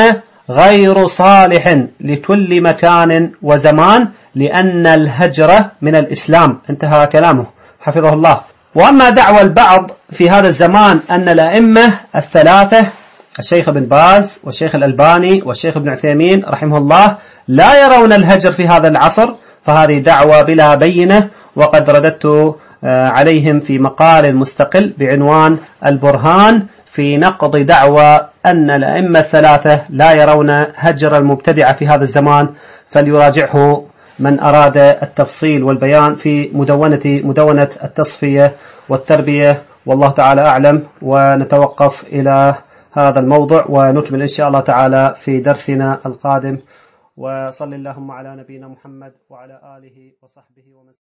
غير صالح لكل مكان وزمان، لأن الهجر من الإسلام. انتهى كلامه حفظه الله. وأما دعوى البعض في هذا الزمان أن الأئمة الثلاثة الشيخ بن باز والشيخ الألباني والشيخ ابن عثيمين رحمه الله لا يرون الهجر في هذا العصر، فهذه دعوى بلا بينة، وقد رددت عليهم في مقال مستقل بعنوان البرهان في نقض دعوى أن الأئمة الثلاثة لا يرون هجر المبتدع في هذا الزمان، فليراجعه من أراد التفصيل والبيان في مدونة مدونة التصفية والتربية. والله تعالى أعلم. ونتوقف إلى هذا الموضوع ونكمل إن شاء الله تعالى في درسنا القادم. وصل اللهم على نبينا محمد وعلى آله وصحبه ومن